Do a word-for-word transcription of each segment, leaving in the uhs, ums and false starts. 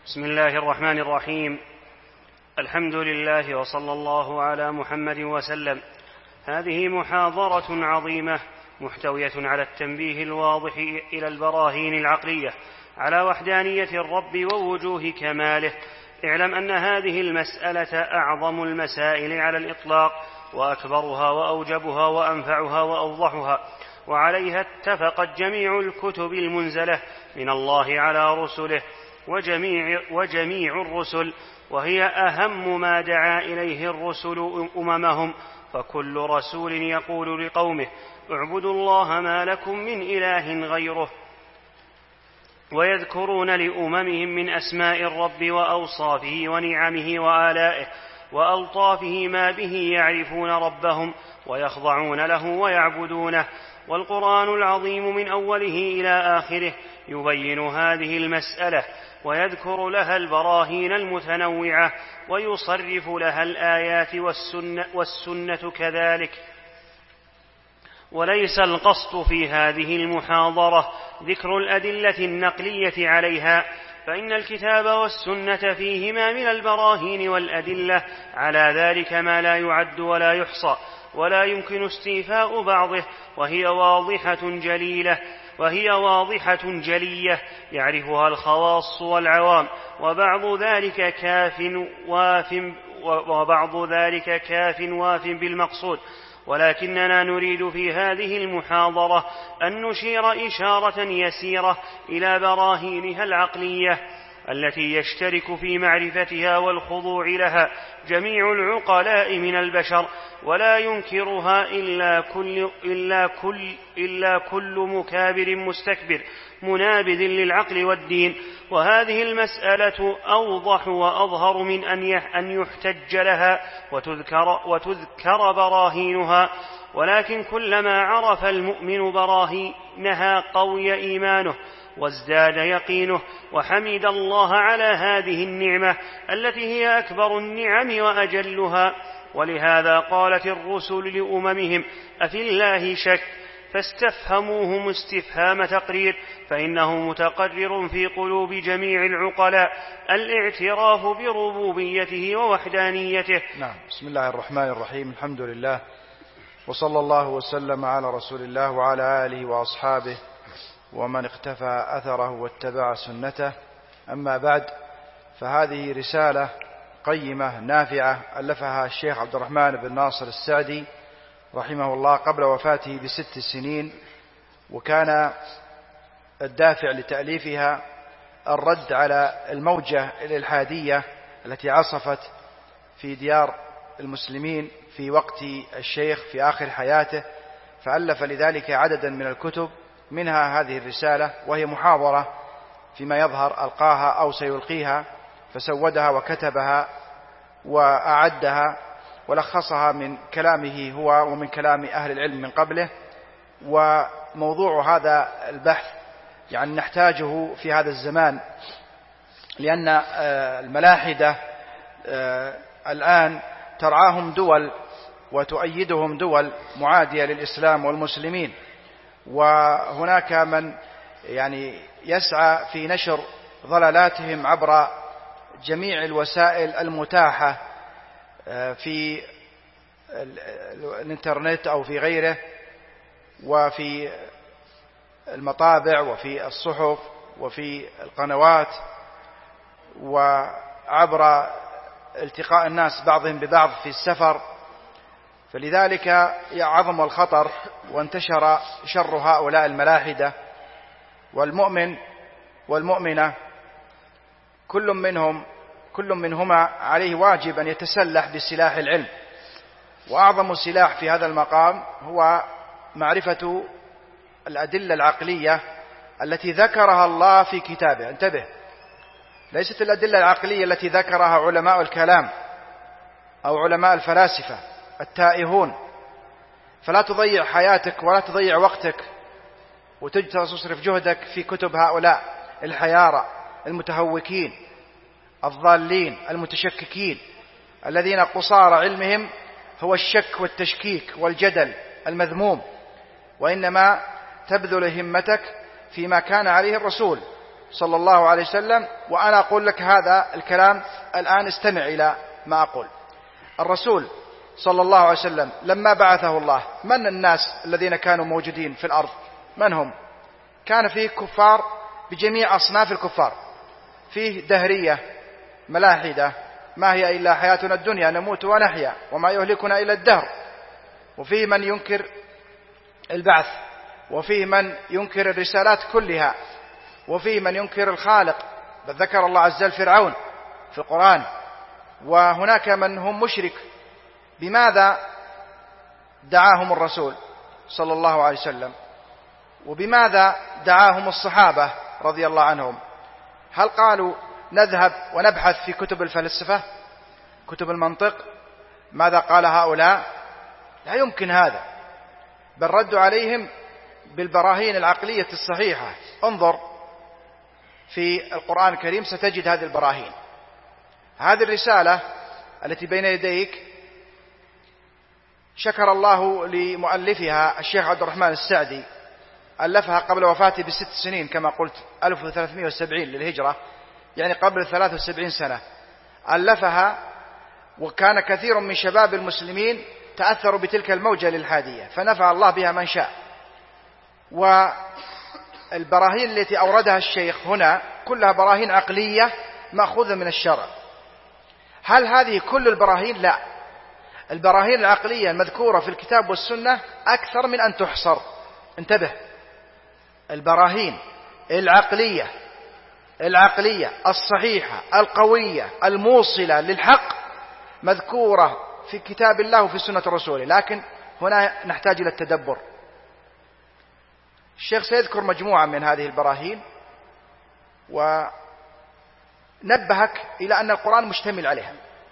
بسم الله الرحمن الرحيم. الحمد لله وصلى الله على محمد وسلم. هذه محاضرة عظيمة محتوية على التنبيه الواضح إلى البراهين العقلية على وحدانية الرب ووجوه كماله. اعلم أن هذه المسألة أعظم المسائل على الإطلاق، وأكبرها وأوجبها وأنفعها وأوضحها، وعليها اتفقت جميع الكتب المنزلة من الله على رسله وجميع, وجميع الرسل، وهي أهم ما دعا إليه الرسل أممهم. فكل رسول يقول لقومه: اعبدوا الله ما لكم من إله غيره، ويذكرون لأممهم من أسماء الرب وأوصافه ونعمه وآلائه وألطافه ما به يعرفون ربهم ويخضعون له ويعبدونه. والقرآن العظيم من أوله إلى آخره يبين هذه المسألة ويذكر لها البراهين المتنوعة ويصرف لها الآيات والسنة, والسنة كذلك. وليس القصد في هذه المحاضرة ذكر الأدلة النقلية عليها، فإن الكتاب والسنة فيهما من البراهين والأدلة على ذلك ما لا يعد ولا يحصى ولا يمكن استيفاء بعضه، وهي واضحة جليلة وهي واضحة جلية يعرفها الخواص والعوام، وبعض ذلك كاف واف وبعض ذلك كاف واف بالمقصود. ولكننا نريد في هذه المحاضرة أن نشير إشارة يسيرة إلى براهينها العقلية التي يشترك في معرفتها والخضوع لها جميع العقلاء من البشر، ولا ينكرها إلا كل, إلا كل, إلا كل مكابر مستكبر منابذ للعقل والدين. وهذه المسألة أوضح وأظهر من أن يحتج لها وتذكر, وتذكر براهينها، ولكن كلما عرف المؤمن براهينها قوي إيمانه وازداد يقينه وحمد الله على هذه النعمة التي هي أكبر النعم وأجلها. ولهذا قالت الرسل لأممهم: أفي الله شك؟ فاستفهموهم استفهام تقرير، فإنه متقرر في قلوب جميع العقلاء الاعتراف بربوبيته ووحدانيته. نعم. بسم الله الرحمن الرحيم. الحمد لله، وصلى الله وسلم على رسول الله وعلى آله وأصحابه ومن اقتفى أثره واتبع سنته. أما بعد، فهذه رسالة قيمة نافعة ألفها الشيخ عبد الرحمن بن ناصر السعدي رحمه الله قبل وفاته بست سنين، وكان الدافع لتأليفها الرد على الموجة الإلحادية التي عصفت في ديار المسلمين في وقت الشيخ في آخر حياته، فألف لذلك عددا من الكتب، منها هذه الرسالة، وهي محاضرة فيما يظهر ألقاها أو سيلقيها، فسودها وكتبها وأعدها ولخصها من كلامه هو ومن كلام أهل العلم من قبله. وموضوع هذا البحث يعني نحتاجه في هذا الزمان، لأن الملاحدة الآن ترعاهم دول وتؤيدهم دول معادية للإسلام والمسلمين، وهناك من يعني يسعى في نشر ضلالاتهم عبر جميع الوسائل المتاحة في الانترنت أو في غيره، وفي المطابع وفي الصحف وفي القنوات، وعبر التقاء الناس بعضهم ببعض في السفر. فلذلك يعظم الخطر وانتشر شر هؤلاء الملاحدة. والمؤمن والمؤمنة كل منهم كل منهما عليه واجب أن يتسلح بسلاح العلم، وأعظم سلاح في هذا المقام هو معرفة الأدلة العقلية التي ذكرها الله في كتابه. انتبه، ليست الأدلة العقلية التي ذكرها علماء الكلام أو علماء الفلاسفة التائهون. فلا تضيع حياتك ولا تضيع وقتك وتصرف جهدك في كتب هؤلاء الحيارى المتهوكين الضالين المتشككين الذين قصار علمهم هو الشك والتشكيك والجدل المذموم، وإنما تبذل همتك فيما كان عليه الرسول صلى الله عليه وسلم. وأنا أقول لك هذا الكلام الآن، استمع إلى ما أقول. الرسول صلى الله عليه وسلم لما بعثه الله، من الناس الذين كانوا موجودين في الأرض؟ من هم؟ كان فيه كفار بجميع أصناف الكفار، فيه دهرية ملاحدة، ما هي إلا حياتنا الدنيا نموت ونحيا وما يهلكنا إلا الدهر، وفيه من ينكر البعث، وفيه من ينكر الرسالات كلها، وفيه من ينكر الخالق، بل ذكر الله عز وجل فرعون في القرآن، وهناك من هم مشرك. بماذا دعاهم الرسول صلى الله عليه وسلم؟ وبماذا دعاهم الصحابة رضي الله عنهم؟ هل قالوا نذهب ونبحث في كتب الفلسفة، كتب المنطق، ماذا قال هؤلاء؟ لا يمكن هذا، بل ردوا عليهم بالبراهين العقلية الصحيحة. انظر في القرآن الكريم ستجد هذه البراهين. هذه الرسالة التي بين يديك شكر الله لمؤلفها الشيخ عبد الرحمن السعدي، ألفها قبل وفاته بست سنين كما قلت، ألف وثلاثمائة وسبعين للهجرة، يعني قبل ثلاث وسبعين سنة ألفها. وكان كثير من شباب المسلمين تأثروا بتلك الموجة للحادية، فنفع الله بها من شاء. والبراهين التي أوردها الشيخ هنا كلها براهين عقلية مأخوذة من الشرع. هل هذه كل البراهين؟ لا، البراهين العقلية المذكورة في الكتاب والسنة أكثر من أن تحصر. انتبه، البراهين العقلية العقلية الصحيحة القوية الموصلة للحق مذكورة في كتاب الله وفي سنة رسوله، لكن هنا نحتاج إلى التدبر. الشيخ سيذكر مجموعة من هذه البراهين، ونبهك إلى أن القرآن مشتمل عليها.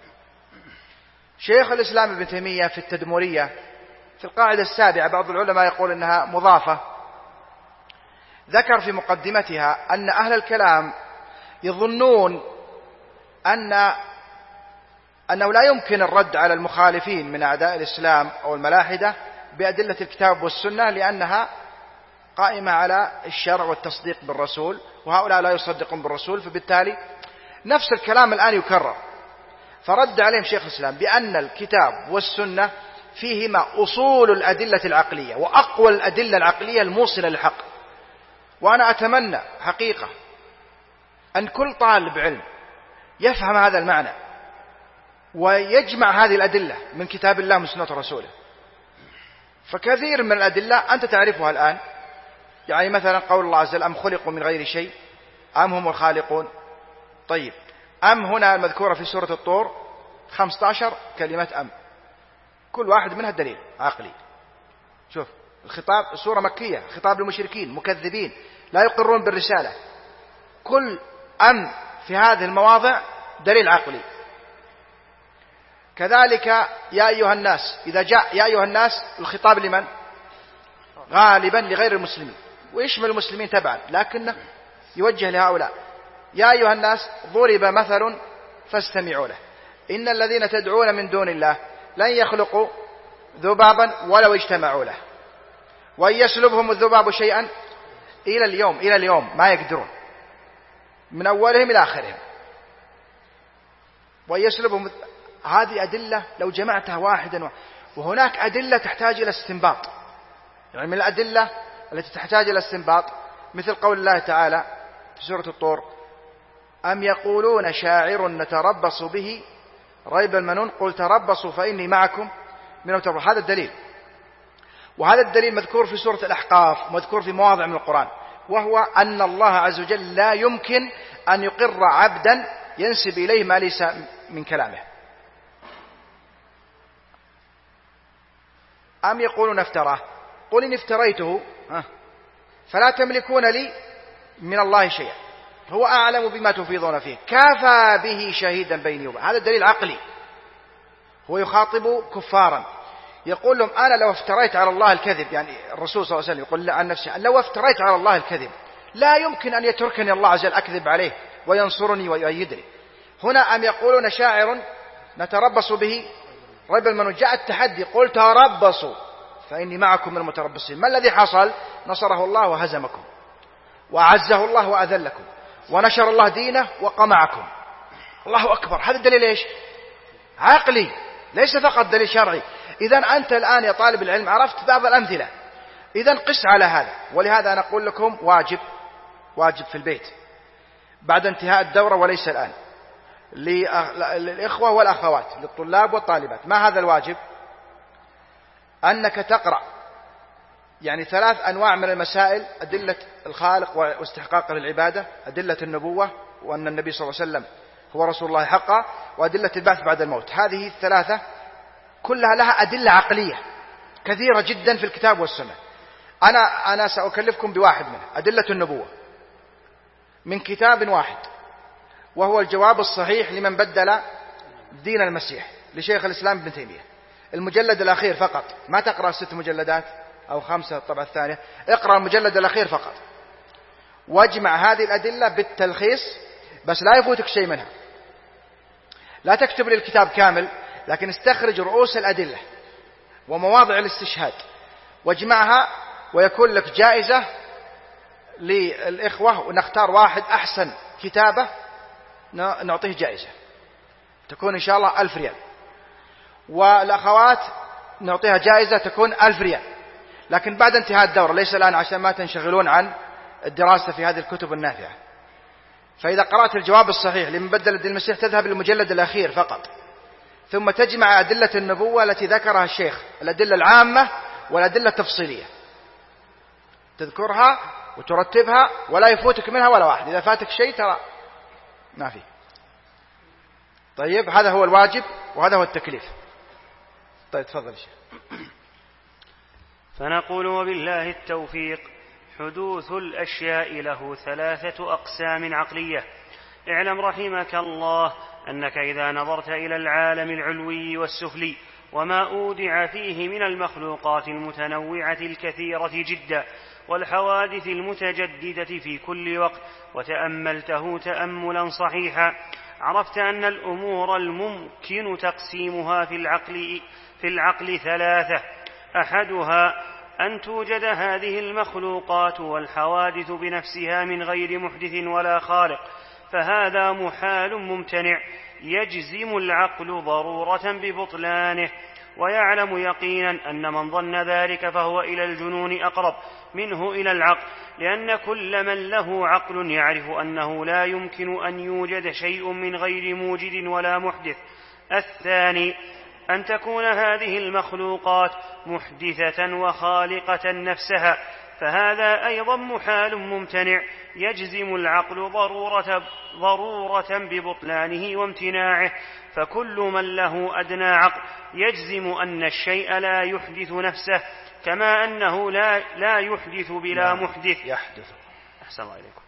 شيخ الإسلام ابن تيمية في التدمرية في القاعدة السابعة، بعض العلماء يقول أنها مضافة، ذكر في مقدمتها أن أهل الكلام يظنون أن أنه لا يمكن الرد على المخالفين من أعداء الإسلام أو الملاحدة بأدلة الكتاب والسنة، لأنها قائمة على الشرع والتصديق بالرسول، وهؤلاء لا يصدقون بالرسول، فبالتالي نفس الكلام الآن يكرر. فرد عليهم شيخ الإسلام بأن الكتاب والسنة فيهما أصول الأدلة العقلية وأقوى الأدلة العقلية الموصلة للحق. وأنا أتمنى حقيقة أن كل طالب علم يفهم هذا المعنى ويجمع هذه الأدلة من كتاب الله ومن سنة رسوله. فكثير من الأدلة أنت تعرفها الآن، يعني مثلا قول الله عز وجل أم خلقوا من غير شيء أم هم الخالقون. طيب، أم هنا المذكورة في سورة الطور خمسة عشر كلمة أم، كل واحد منها دليل عقلي. شوف الخطاب، سورة مكية، خطاب للمشركين مكذبين لا يقرون بالرسالة، كل أم في هذه المواضع دليل عقلي. كذلك يا أيها الناس، إذا جاء يا أيها الناس الخطاب لمن؟ غالبا لغير المسلمين، ويشمل المسلمين تبعا، لكنه يوجه لهؤلاء. يا أيها الناس ضرب مثل فاستمعوا له إن الذين تدعون من دون الله لن يخلقوا ذبابا ولو اجتمعوا له وإن يسلبهم الذباب شيئا إلى اليوم إلى اليوم ما يقدرون، من أولهم إلى آخرهم. وإن يسلبهم، هذه أدلة لو جمعتها واحدا. وهناك أدلة تحتاج إلى استنباط، يعني من الأدلة التي تحتاج إلى استنباط مثل قول الله تعالى في سورة الطور أم يقولون شاعر نتربص به ريب المنون قل تربصوا فإني معكم من التربص. هذا الدليل، وهذا الدليل مذكور في سورة الأحقاف، مذكور في مواضع من القرآن، وهو أن الله عز وجل لا يمكن أن يقر عبدا ينسب إليه ما ليس من كلامه. أم يقولون افتراه قل إن افتريته فلا تملكون لي من الله شيئا هو أعلم بما تفيضون فيه كفى به شهيدا بيني وبينكم. هذا دليل عقلي، هو يخاطب كفارا يقول لهم أنا لو افتريت على الله الكذب، يعني الرسول صلى الله عليه وسلم يقول عن نفسه لو افتريت على الله الكذب لا يمكن أن يتركني الله عز وجل أكذب عليه وينصرني ويؤيدني. هنا أم يقولون شاعر نتربص به ريب المنون، جاء التحدي قل تربصوا فإني معكم من المتربصين. ما الذي حصل؟ نصره الله وهزمكم، وأعزه الله وأذلكم، ونشر الله دينه وقمعكم. الله أكبر. هذا الدليل إيش؟ عقلي، ليس فقط دليل شرعي. إذن أنت الآن يا طالب العلم عرفت بعض الأمثلة، إذن قس على هذا. ولهذا أنا أقول لكم واجب واجب في البيت بعد انتهاء الدورة وليس الآن، للإخوة والأخوات، للطلاب والطالبات. ما هذا الواجب؟ أنك تقرأ يعني ثلاث أنواع من المسائل: أدلة الخالق واستحقاقه للعبادة، أدلة النبوة وأن النبي صلى الله عليه وسلم هو رسول الله حقا، وأدلة البعث بعد الموت. هذه الثلاثة كلها لها أدلة عقلية كثيرة جدا في الكتاب والسنة. أنا أنا سأكلفكم بواحد منها، أدلة النبوة، من كتاب واحد، وهو الجواب الصحيح لمن بدل دين المسيح لشيخ الإسلام ابن تيمية. المجلد الأخير فقط، ما تقرأ ست مجلدات أو خمسة الطبعة الثانية، اقرأ المجلد الأخير فقط واجمع هذه الأدلة بالتلخيص، بس لا يفوتك شيء منها. لا تكتب لي الكتاب كامل، لكن استخرج رؤوس الأدلة ومواضع الاستشهاد واجمعها، ويكون لك جائزة للإخوة، ونختار واحد أحسن كتابة نعطيه جائزة تكون إن شاء الله ألف ريال، والأخوات نعطيها جائزة تكون ألف ريال، لكن بعد انتهاء الدورة، ليس الآن عشان ما تنشغلون عن الدراسة في هذه الكتب النافعة. فإذا قرأت الجواب الصحيح لمن بدل دين المسيح تذهب للمجلد الأخير فقط، ثم تجمع أدلة النبوة التي ذكرها الشيخ، الأدلة العامة والأدلة التفصيلية، تذكرها وترتبها ولا يفوتك منها ولا واحد. إذا فاتك شيء ترى ما فيه. طيب، هذا هو الواجب وهذا هو التكليف. طيب تفضل شيخ. فنقول وبالله التوفيق: حدوث الأشياء له ثلاثة أقسام عقلية. اعلم رحمك الله أنك إذا نظرت إلى العالم العلوي والسفلي وما أودع فيه من المخلوقات المتنوعة الكثيرة جدا والحوادث المتجددة في كل وقت، وتأملته تأملا صحيحا، عرفت أن الأمور الممكن تقسيمها في العقل, في العقل ثلاثة: أحدها أن توجد هذه المخلوقات والحوادث بنفسها من غير محدث ولا خالق، فهذا محال ممتنع يجزم العقل ضرورة ببطلانه، ويعلم يقينا أن من ظن ذلك فهو إلى الجنون أقرب منه إلى العقل، لأن كل من له عقل يعرف أنه لا يمكن أن يوجد شيء من غير موجد ولا محدث. الثاني أن تكون هذه المخلوقات محدثة وخالقة نفسها، فهذا أيضا محال ممتنع يجزم العقل ضرورة, ضرورة ببطلانه وامتناعه، فكل من له أدنى عقل يجزم أن الشيء لا يحدث نفسه، كما أنه لا, لا يحدث بلا محدث يحدث أحسن الله إليكم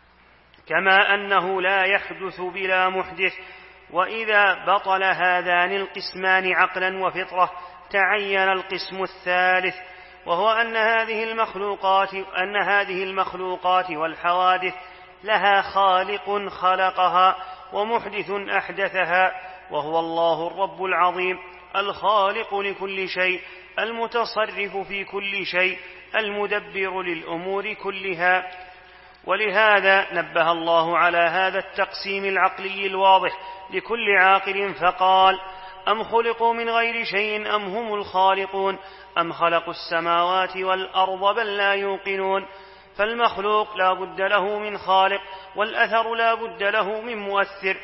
كما أنه لا يحدث بلا محدث. وإذا بطل هذان القسمان عقلا وفطرة تعين القسم الثالث، وهو أن هذه المخلوقات أن هذه المخلوقات والحوادث لها خالق خلقها ومحدث أحدثها، وهو الله الرب العظيم الخالق لكل شيء، المتصرف في كل شيء، المدبر للأمور كلها. ولهذا نبه الله على هذا التقسيم العقلي الواضح لكل عاقل فقال: أم خلقوا من غير شيء أم هم الخالقون أم خلقوا السماوات والأرض بل لا يوقنون. فالمخلوق لا بد له من خالق، والأثر لا بد له من مؤثر،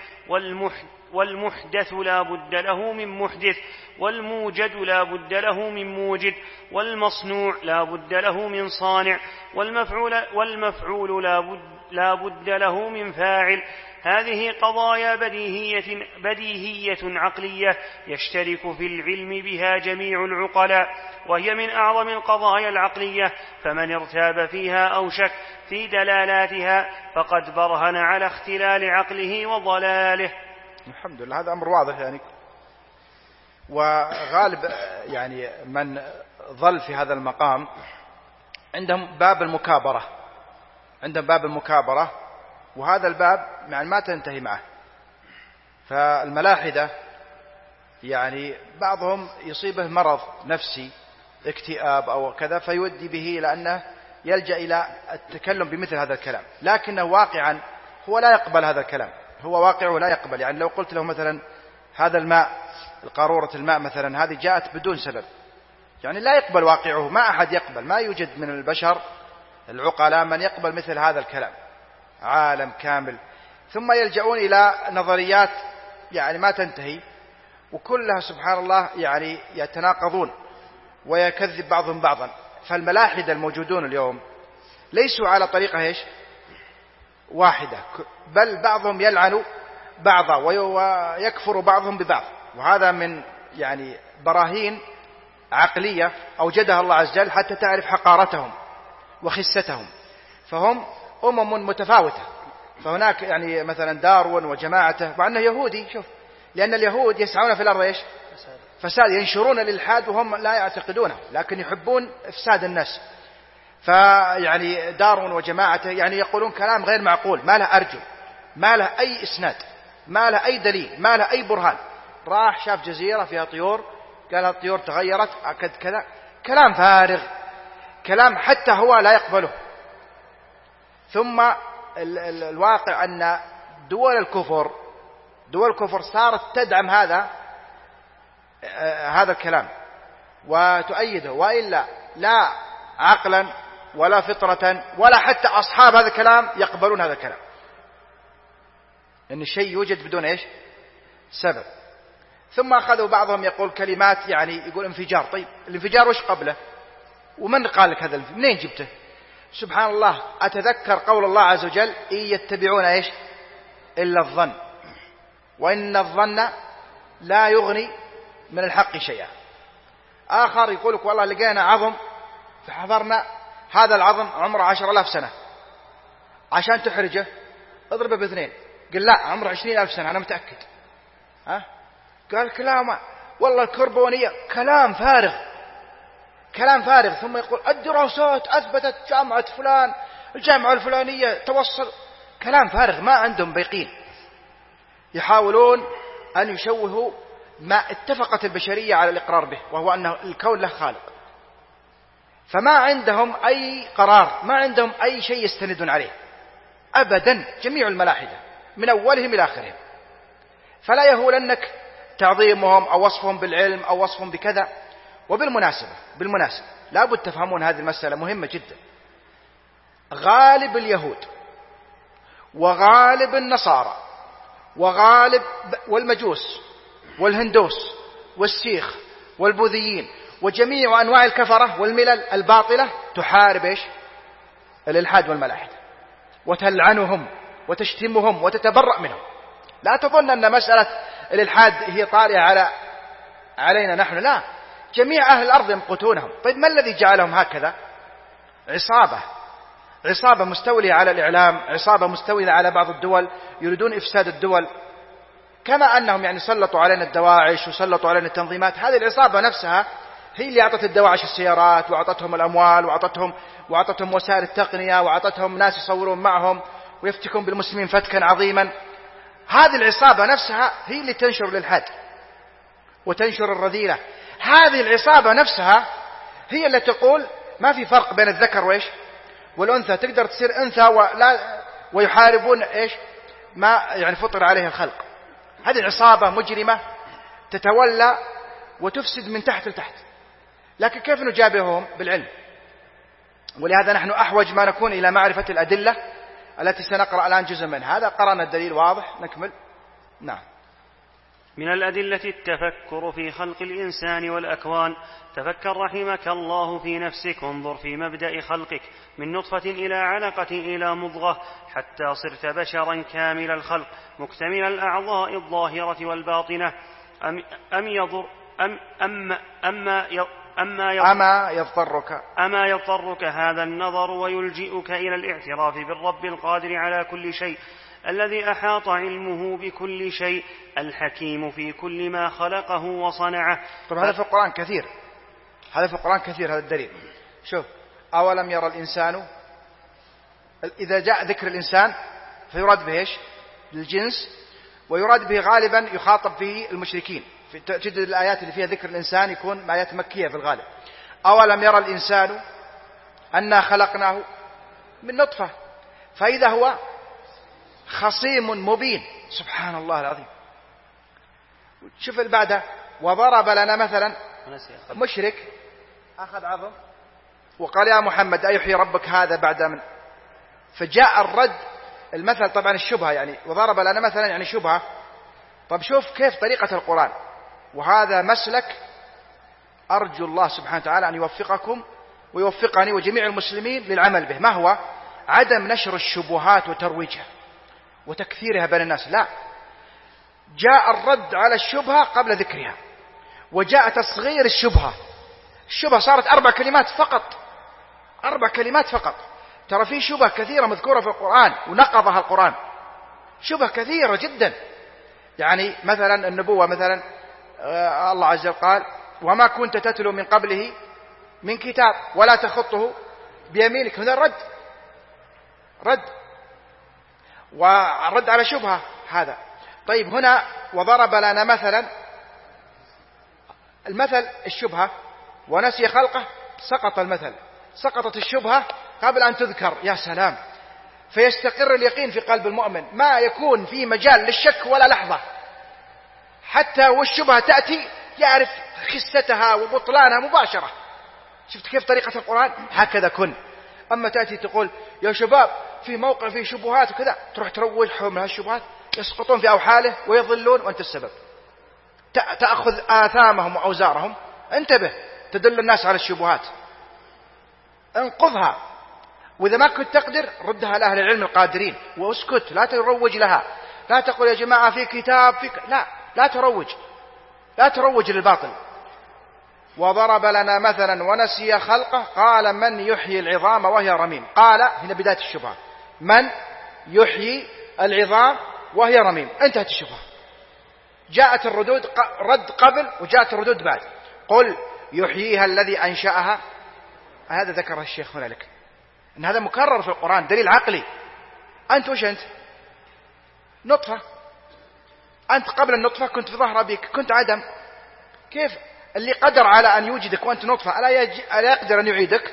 والمحدث لا بد له من محدث، والموجد لا بد له من موجد، والمصنوع لا بد له من صانع، والمفعول, والمفعول لا بد, لا بد له من فاعل. هذه قضايا بديهية, بديهية عقلية يشترك في العلم بها جميع العقلاء، وهي من أعظم القضايا العقلية، فمن ارتاب فيها أو شك في دلالاتها فقد برهن على اختلال عقله وضلاله. الحمد لله، هذا أمر واضح يعني. وغالب يعني من ظل في هذا المقام عندهم باب المكابرة، عندهم باب المكابرة، وهذا الباب يعني ما تنتهي معه. فالملاحدة يعني بعضهم يصيبه مرض نفسي، اكتئاب أو كذا، فيودي به إلى أنه يلجأ إلى التكلم بمثل هذا الكلام، لكنه واقعا هو لا يقبل هذا الكلام، هو واقعه لا يقبل. يعني لو قلت له مثلا هذا الماء، القارورة الماء مثلا، هذه جاءت بدون سبب، يعني لا يقبل واقعه، ما أحد يقبل، ما يوجد من البشر العقلاء من يقبل مثل هذا الكلام، عالم كامل. ثم يلجؤون إلى نظريات يعني ما تنتهي، وكلها سبحان الله يعني يتناقضون ويكذب بعضهم بعضا. فالملاحدة الموجودون اليوم ليسوا على طريقة إيش واحدة، بل بعضهم يلعن بعضا ويكفر بعضهم ببعض. وهذا من يعني براهين عقلية أوجدها الله عز وجل حتى تعرف حقارتهم وخستهم. فهم أمم متفاوتة، فهناك يعني مثلا داروين وجماعته، مع أنه يهودي، شوف، لأن اليهود يسعون في الأرض إيش فساد، ينشرون الإلحاد وهم لا يعتقدونه لكن يحبون إفساد الناس. فيعني داروين وجماعته يعني يقولون كلام غير معقول، ما له أرجل، ما له أي إسناد، ما له أي دليل، ما له أي برهان. راح شاف جزيرة فيها طيور، قال الطيور تغيرت أكد كذا، كلام فارغ، كلام حتى هو لا يقبله. ثم ال ال الواقع أن دول الكفر دول الكفر صارت تدعم هذا آه هذا الكلام وتؤيده، وإلا لا عقلا ولا فطرة ولا حتى أصحاب هذا الكلام يقبلون هذا الكلام، إن الشيء يوجد بدون إيش سبب. ثم أخذوا بعضهم يقول كلمات يعني يقول انفجار. طيب الانفجار وش قبله؟ ومن قال لك هذا؟ منين جبته؟ سبحان الله. أتذكر قول الله عز وجل إن يتبعون إيش إلا الظن وإن الظن لا يغني من الحق شيئا. آخر يقول لك والله لقينا عظم فحفرنا هذا العظم عمره عشر ألاف سنة، عشان تحرجه اضربه باثنين. قل لا عمره عشرين ألف سنة أنا متأكد. ها؟ قال كلام والله الكربونية، كلام فارغ، كلام فارغ. ثم يقول الدراسات أثبتت جامعة فلان، الجامعة الفلانية توصل، كلام فارغ، ما عندهم بيقين. يحاولون أن يشوهوا ما اتفقت البشرية على الإقرار به، وهو أن الكون له خالق. فما عندهم أي قرار، ما عندهم أي شيء يستندون عليه أبدا، جميع الملاحدة من أولهم إلى آخرهم. فلا يهولنك تعظيمهم أو وصفهم بالعلم أو وصفهم بكذا. وبالمناسبة بالمناسبة لابد تفهمون هذه المسألة مهمة جدا. غالب اليهود وغالب النصارى وغالب والمجوس والهندوس والسيخ والبوذيين وجميع أنواع الكفرة والملل الباطلة تحارب إيش الإلحاد والملاحدة، وتلعنهم وتشتمهم وتتبرأ منهم. لا تظن أن مسألة الإلحاد هي طارئة على علينا نحن، لا، جميع أهل الأرض يمقتونهم. طيب ما الذي جعلهم هكذا؟ عصابة عصابة مستولية على الإعلام، عصابة مستولية على بعض الدول، يريدون إفساد الدول. كما أنهم يعني سلطوا علينا الدواعش وسلطوا علينا التنظيمات، هذه العصابة نفسها هي اللي أعطت الدواعش السيارات وأعطتهم الأموال وأعطتهم وأعطتهم وسائل التقنية وأعطتهم ناس يصورون معهم ويفتكون بالمسلمين فتكا عظيما. هذه العصابة نفسها هي اللي تنشر الإلحاد وتنشر الرذيلة. هذه العصابة نفسها هي اللي تقول ما في فرق بين الذكر وإيش والأنثى، تقدر تصير أنثى ولا ويحاربون إيش ما يعني فطر عليه الخلق. هذه العصابة مجرمة تتولى وتفسد من تحت لتحت. لكن كيف نجابههم؟ بالعلم. ولهذا نحن أحوج ما نكون إلى معرفة الأدلة التي سنقرأ الآن جزء منها. هذا قرأنا الدليل واضح، نكمل. نعم. من الأدلة التفكر في خلق الإنسان والأكوان. تفكر رحمك الله في نفسك، انظر في مبدأ خلقك من نطفة إلى علقة إلى مضغة حتى صرت بشرا كامل الخلق مكتمل الأعضاء الظاهرة والباطنة. أم, أم يضر أم أما أما أما يضر أما يضطرك أما يضطرك هذا النظر ويلجئك إلى الاعتراف بالرب القادر على كل شيء الذي أحاط علمه بكل شيء الحكيم في كل ما خلقه وصنعه. طب هذا في القرآن كثير، هذا في القرآن كثير هذا الدليل. شوف، أولم يرى الإنسان، إذا جاء ذكر الإنسان فيراد به إيش؟ الجنس، ويراد به غالبا يخاطب به المشركين. تجد الآيات اللي فيها ذكر الإنسان يكون ما آيات مكية في الغالب. أولم يرى الإنسان أنا خلقناه من نطفة فإذا هو خصيم مبين. سبحان الله العظيم. شوف اللي بعده، وضرب لنا مثلا مشرك أخذ عظم وقال يا محمد أيحيي ربك هذا بعد من، فجاء الرد المثل طبعا الشبهة يعني، وضرب لنا مثلا يعني شبهة. طب شوف كيف طريقة القرآن، وهذا مسلك أرجو الله سبحانه وتعالى أن يوفقكم ويوفقني وجميع المسلمين للعمل به. ما هو؟ عدم نشر الشبهات وترويجها وتكثيرها بين الناس. لا، جاء الرد على الشبهة قبل ذكرها، وجاء تصغير الشبهة. الشبهة صارت أربع كلمات فقط، أربع كلمات فقط. ترى في شبهة كثيرة مذكورة في القرآن ونقضها القرآن، شبهة كثيرة جدا. يعني مثلا النبوة، مثلا آه الله عز وجل قال وما كنت تتلو من قبله من كتاب ولا تخطه بيمينك، هذا رد رد ورد على شبهة هذا. طيب هنا وضرب لنا مثلا، المثل الشبهة ونسي خلقه، سقط المثل، سقطت الشبهة قبل أن تذكر. يا سلام، فيستقر اليقين في قلب المؤمن، ما يكون في مجال للشك ولا لحظة، حتى والشبهة تأتي يعرف خستها وبطلانها مباشرة. شفت كيف طريقة القرآن؟ هكذا كن. أما تأتي تقول يا شباب في موقع فيه شبهات وكذا، تروح تروجهم من هالشبهات، يسقطون في أوحاله ويضلون وأنت السبب، تأخذ آثامهم وأوزارهم. انتبه، تدل الناس على الشبهات، انقضها، وإذا ما كنت تقدر ردها لأهل العلم القادرين واسكت، لا تروج لها. لا تقول يا جماعة في كتاب في ك... لا لا تروج، لا تروج للباطل. وضرب لنا مثلا ونسي خلقه قال من يحيي العظام وهي رميم. قال هنا بداية الشبهة، من يحيي العظام وهي رميم، انتهت الشبهة. جاءت الردود رد قبل وجاءت الردود بعد. قل يحييها الذي أنشأها، هذا ذكره الشيخ هنا لك إن هذا مكرر في القرآن، دليل عقلي. أنت وش أنت؟ نطفة، أنت قبل النطفة كنت في ظهر أبيك، كنت عدم. كيف اللي قدر على أن يوجدك وأنت نطفة ألا, يج... ألا يقدر أن يعيدك؟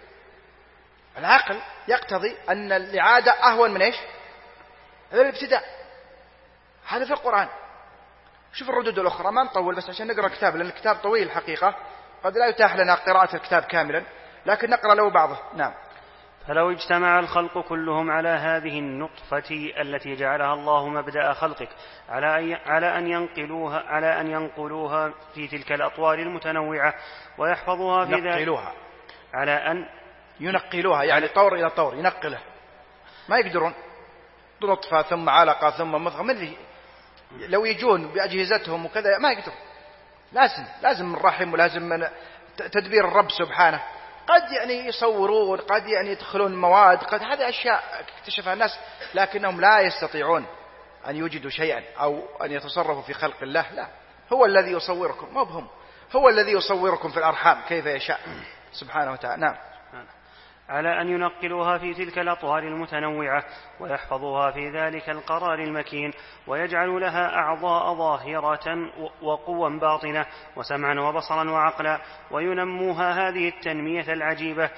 العقل يقتضي أن الإعادة أهون من إيش؟ هذا الابتداء. هذا في القرآن. شوف الردود الأخرى، ما نطول بس عشان نقرأ كتاب، لأن الكتاب طويل الحقيقة، قد لا يتاح لنا قراءة الكتاب كاملا، لكن نقرأ له بعضه. نعم. فلو اجتمع الخلق كلهم على هذه النطفة التي جعلها الله مبدأ خلقك على على أن ينقلوها على أن ينقلوها في تلك الأطوار المتنوعة ويحفظوها في ذلك، على أن ينقلوها يعني طور إلى طور ينقله، ما يقدرون. نطفة ثم علقة ثم مضغة، من لو يجون بأجهزتهم وكذا ما يقدرون. لازم لازم من رحم، ولازم من تدبير الرب سبحانه. قد يعني يصورون، قد يعني يدخلون مواد، قد هذه أشياء اكتشفها الناس، لكنهم لا يستطيعون أن يوجدوا شيئا أو أن يتصرفوا في خلق الله. لا، هو الذي يصوركم، ما بهم، هو الذي يصوركم في الأرحام كيف يشاء سبحانه وتعالى. نعم. على أن ينقلوها في تلك الأطوار المتنوعة ويحفظوها في ذلك القرار المكين، ويجعل لها أعضاء ظاهرة وقوى باطنة وسمعا وبصرا وعقلا، وينموها هذه التنمية العجيبة،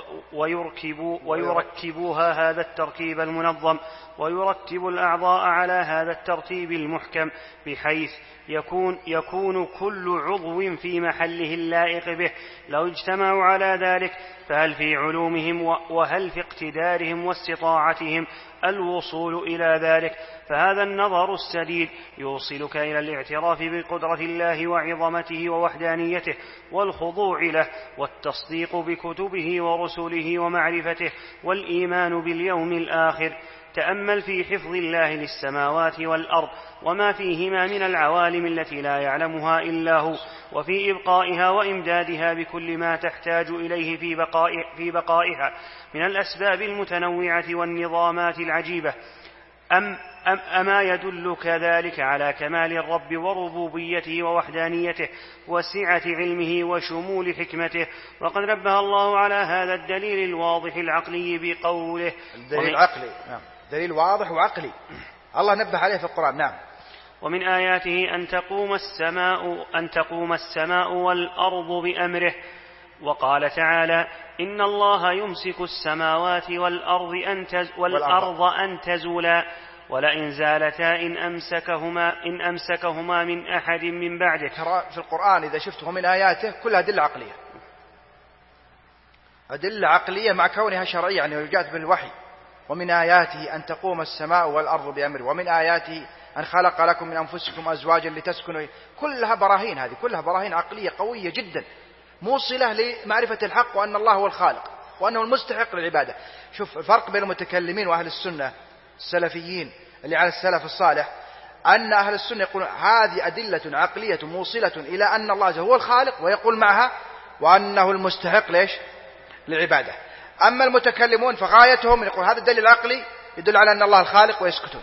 ويركبوا ويركبوها هذا التركيب المنظم، ويرتب الأعضاء على هذا الترتيب المحكم، بحيث يكون, يكون كل عضو في محله اللائق به. لو اجتمعوا على ذلك فهل في علومهم وهل في اقتدارهم واستطاعتهم الوصول إلى ذلك؟ فهذا النظر السديد يوصلك إلى الاعتراف بقدرة الله وعظمته ووحدانيته والخضوع له والتصديق بكتبه ورسله ومعرفته والإيمان باليوم الآخر. تأمل في حفظ الله للسماوات والأرض وما فيهما من العوالم التي لا يعلمها إلا هو، وفي إبقائها وإمدادها بكل ما تحتاج إليه في, بقاء في بقائها من الأسباب المتنوعة والنظامات العجيبة. أم, أم أما يدلك ذلك على كمال الرب وربوبيته ووحدانيته وسعة علمه وشمول حكمته؟ وقد نبه الله على هذا الدليل الواضح العقلي بقوله، الدليل العقلي نعم، دليل واضح وعقلي الله نبه عليه في القرآن. نعم. ومن آياته أن تقوم السماء أن تقوم السماء والأرض بأمره. وقال تعالى: إن الله يمسك السماوات والأرض أن تز والأرض أن تزولا ولئن زالتا إن أمسكهما, إن أمسكهما من أحد من بعده. ترى في القرآن إذا شفته من آياته كلها أدلة عقلية، أدلة عقلية مع كونها شرعية، يعني جاءت بالوحي. ومن آياته أن تقوم السماء والأرض بأمره، ومن آياته أن خلق لكم من أنفسكم أزواجا لتسكنوا، كلها براهين، هذه كلها براهين عقلية قوية جدا موصلة لمعرفة الحق وأن الله هو الخالق وأنه المستحق للعبادة. شوف الفرق بين المتكلمين وأهل السنة السلفيين اللي على السلف الصالح، أن أهل السنة يقولون هذه أدلة عقلية موصلة إلى أن الله هو الخالق، ويقول معها وأنه المستحق ليش للعبادة. أما المتكلمون فغايتهم يقول هذا الدليل العقلي يدل على أن الله الخالق ويسكتون،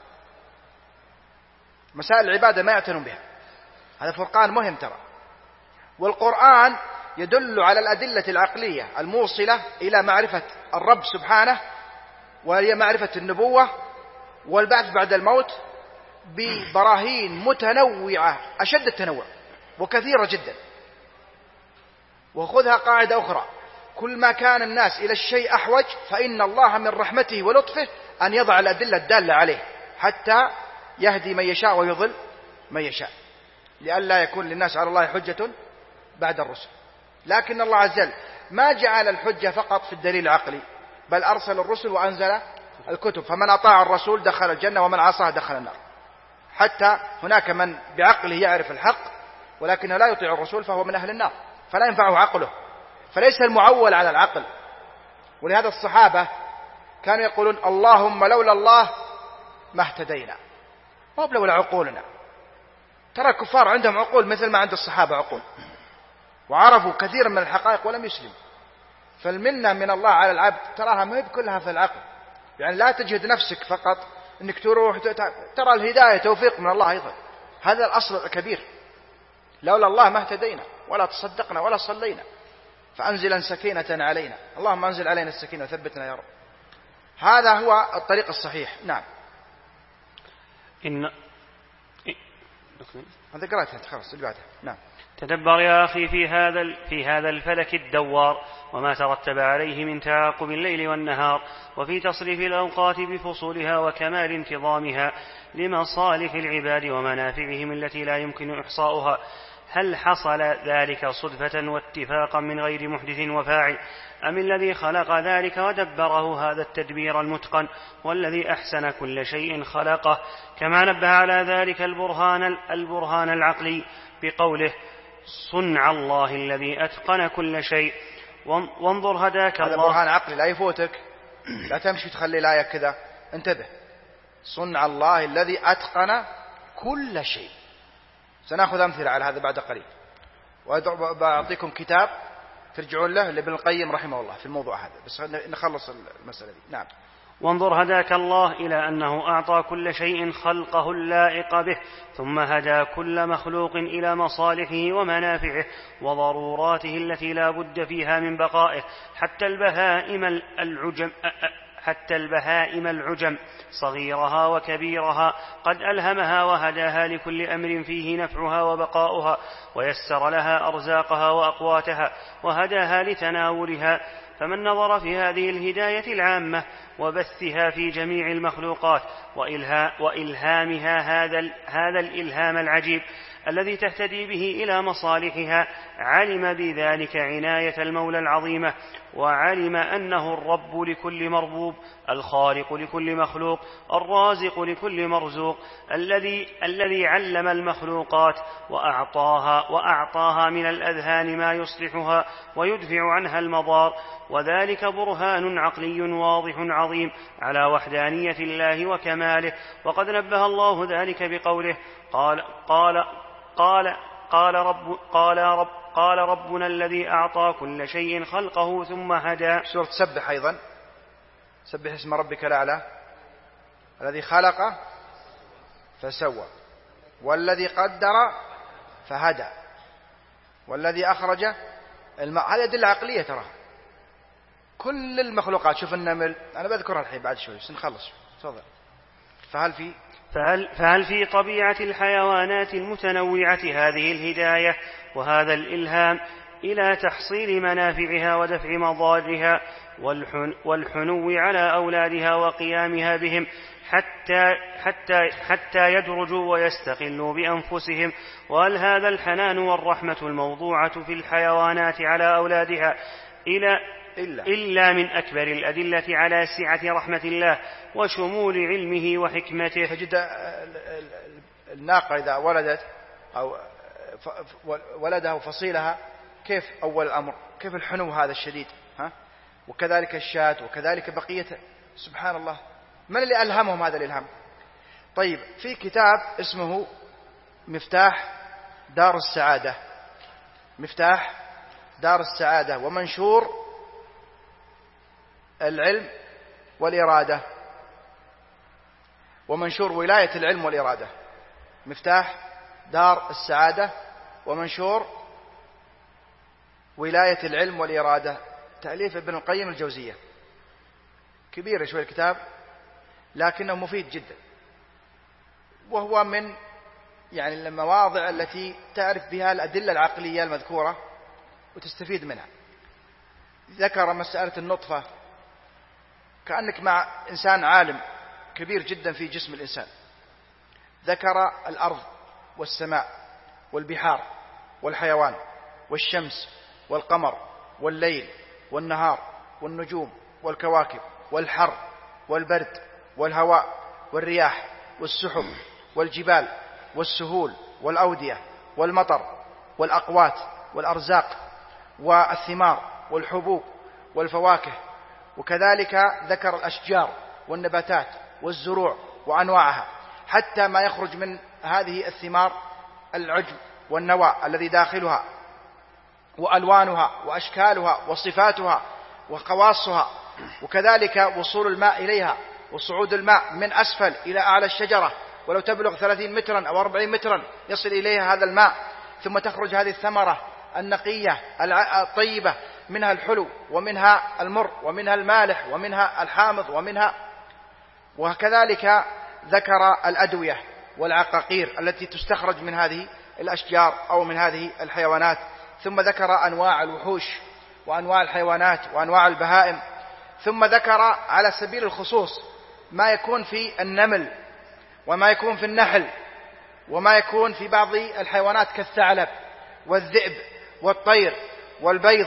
مسائل العبادة ما يعتنون بها. هذا فرقان مهم ترى. والقرآن يدل على الأدلة العقلية الموصلة إلى معرفة الرب سبحانه، وهي معرفة النبوة والبعث بعد الموت ببراهين متنوعة أشد التنوع وكثيرة جدا. وخذها قاعدة أخرى، كل ما كان الناس إلى الشيء أحوج فإن الله من رحمته ولطفه أن يضع الأدلة الدالة عليه حتى يهدي من يشاء ويضل من يشاء، لئلا يكون للناس على الله حجة بعد الرسل. لكن الله عز وجل ما جعل الحجة فقط في الدليل العقلي، بل أرسل الرسل وأنزل الكتب، فمن أطاع الرسول دخل الجنة ومن عصاه دخل النار. حتى هناك من بعقله يعرف الحق ولكنه لا يطيع الرسول فهو من أهل النار، فلا ينفعه عقله، فليس المعول على العقل. ولهذا الصحابة كانوا يقولون اللهم لولا الله ما اهتدينا، مو لولا عقولنا. ترى الكفار عندهم عقول مثل ما عند الصحابة عقول، وعرفوا كثيرا من الحقائق ولم يسلموا. فالمنة من الله على العبد تراها ما هي كلها في العقل، يعني لا تجهد نفسك فقط انك تروح، ترى الهداية توفيق من الله ايضا، هذا الاصل الكبير. لولا الله ما اهتدينا ولا تصدقنا ولا صلينا، فانزلا سكينة علينا، اللهم انزل علينا السكينة وثبتنا يا رب. هذا هو الطريق الصحيح. نعم. إن هذا قرأتها خلاص اللي بعدها. نعم. تدبر يا أخي في هذا في هذا الفلك الدوار وما ترتب عليه من تعاقب الليل والنهار، وفي تصريف الأوقات بفصولها وكمال انتظامها لمصالح العباد ومنافعهم التي لا يمكن إحصاؤها. هل حصل ذلك صدفة واتفاقا من غير محدث وفاعل، أم الذي خلق ذلك ودبره هذا التدبير المتقن والذي أحسن كل شيء خلقه، كما نبه على ذلك البرهان, البرهان العقلي بقوله صنع الله الذي أتقن كل شيء. وانظر هداك الله. هذا برهان عقلي لا يفوتك، لا تمشي تخلي الآية كذا، انتبه. صنع الله الذي أتقن كل شيء. سنأخذ أمثلة على هذا بعد قليل، وأعطيكم كتاب ترجعون له لابن القيم رحمه الله في الموضوع هذا، بس نخلص المسألة دي. نعم. وانظر هداك الله إلى أنه أعطى كل شيء خلقه اللائق به، ثم هدى كل مخلوق إلى مصالحه ومنافعه وضروراته التي لا بد فيها من بقائه، حتى البهائم العجم حتى البهائم العجم صغيرها وكبيرها قد ألهمها وهداها لكل أمر فيه نفعها وبقاؤها، ويسر لها أرزاقها وأقواتها وهداها لتناولها. فمن نظر في هذه الهداية العامة وبثها في جميع المخلوقات وإلهامها هذا, هذا الإلهام العجيب الذي تهتدي به إلى مصالحها، علم بذلك عناية المولى العظيمة، وعلم أنه الرب لكل مربوب، الخالق لكل مخلوق، الرازق لكل مرزوق، الذي الذي علم المخلوقات وأعطاها, وأعطاها من الأذهان ما يصلحها ويدفع عنها المضار. وذلك برهان عقلي واضح عظيم على وحدانية الله وكماله. وقد نبه الله ذلك بقوله قال قال قال قال رب قال رب قال ربنا الذي أعطى كل شيء خلقه ثم هدى. سورة سبح أيضا، سبح اسم ربك الأعلى الذي خلق فسوى والذي قدر فهدى والذي أخرج الماء. هذه أدلة عقلية ترى كل المخلوقات. شوف النمل، أنا بذكرها الحين بعد شوي سنخلص. تفضل. فهل في فهل, فهل في طبيعة الحيوانات المتنوعة هذه الهداية وهذا الإلهام إلى تحصيل منافعها ودفع مضارها والحنو على أولادها وقيامها بهم حتى, حتى, حتى يدرجوا ويستقلوا بأنفسهم. وهل هذا الحنان والرحمة الموضوعة في الحيوانات على أولادها إلى إلا, إلا من أكبر الأدلة على سعة رحمة الله وشمول علمه وحكمته. تجد الناقة إذا ولدت أو ولدها وفصيلها كيف أول الأمر، كيف الحنو هذا الشديد، ها؟ وكذلك الشاة وكذلك بقية. سبحان الله، من اللي ألهمهم هذا الإلهام؟ طيب، في كتاب اسمه مفتاح دار السعادة، مفتاح دار السعادة، ومنشور العلم والإرادة، ومنشور ولاية العلم والإرادة. مفتاح دار السعادة ومنشور ولاية العلم والإرادة، تأليف ابن القيم الجوزية. كبير شوي الكتاب لكنه مفيد جدا، وهو من يعني المواضع التي تعرف بها الأدلة العقلية المذكورة وتستفيد منها. ذكر مسألة النطفة كأنك مع إنسان عالم كبير جدا في جسم الإنسان. ذكر الأرض والسماء والبحار والحيوان والشمس والقمر والليل والنهار والنجوم والكواكب والحر والبرد والهواء والرياح والسحب والجبال والسهول والأودية والمطر والأقوات والأرزاق والثمار والحبوب والفواكه. وكذلك ذكر الأشجار والنباتات والزروع وأنواعها، حتى ما يخرج من هذه الثمار العجب والنوى الذي داخلها، وألوانها وأشكالها وصفاتها وخواصها، وكذلك وصول الماء إليها وصعود الماء من أسفل إلى أعلى الشجرة، ولو تبلغ ثلاثين مترا أو أربعين مترا يصل إليها هذا الماء، ثم تخرج هذه الثمرة النقية الطيبة، منها الحلو ومنها المر ومنها المالح ومنها الحامض ومنها. وكذلك ذكر الأدوية والعقاقير التي تستخرج من هذه الأشجار أو من هذه الحيوانات. ثم ذكر أنواع الوحوش وأنواع الحيوانات وأنواع البهائم. ثم ذكر على سبيل الخصوص ما يكون في النمل وما يكون في النحل وما يكون في بعض الحيوانات كالثعلب والذئب والطير والبيض،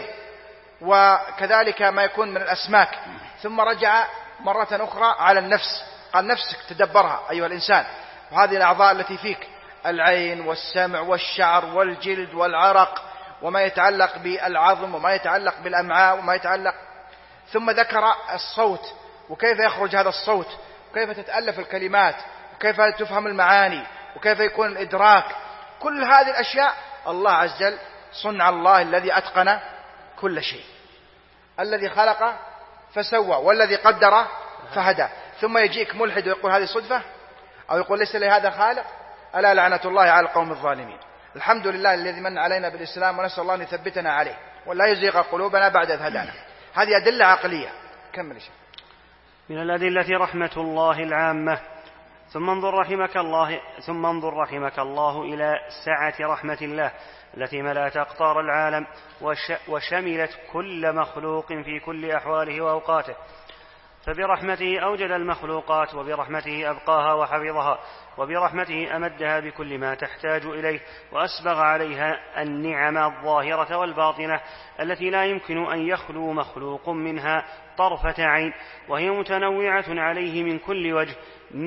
وكذلك ما يكون من الأسماك. ثم رجع مرة أخرى على النفس، قال نفسك تدبرها أيها الإنسان، وهذه الأعضاء التي فيك، العين والسمع والشعر والجلد والعرق وما يتعلق بالعظم وما يتعلق بالأمعاء وما يتعلق. ثم ذكر الصوت وكيف يخرج هذا الصوت، وكيف تتألف الكلمات، وكيف تفهم المعاني، وكيف يكون الإدراك. كل هذه الأشياء الله عز وجل صنع الله الذي أتقن كل شيء، الذي خلق فسوى والذي قدر فهدى. ثم يجيك ملحد ويقول هذه صدفة، أو يقول ليس لهذا خالق. ألا لعنة الله على القوم الظالمين. الحمد لله الذي من علينا بالإسلام، ونسأل الله أن يثبتنا عليه ولا يزيغ قلوبنا بعد إذ هدانا. هذه أدلة عقلية. كمل شيء. من الأدلة رحمة الله العامة. ثم انظر رحمك الله ثم انظر رحمك الله إلى سعة رحمة الله التي ملأت أقطار العالم وشملت كل مخلوق في كل أحواله وأوقاته. فبرحمته أوجد المخلوقات، وبرحمته أبقاها وحفظها، وبرحمته أمدها بكل ما تحتاج إليه، وأسبغ عليها النعم الظاهرة والباطنة التي لا يمكن أن يخلو مخلوق منها طرفة عين، وهي متنوعة عليه من كل وجه.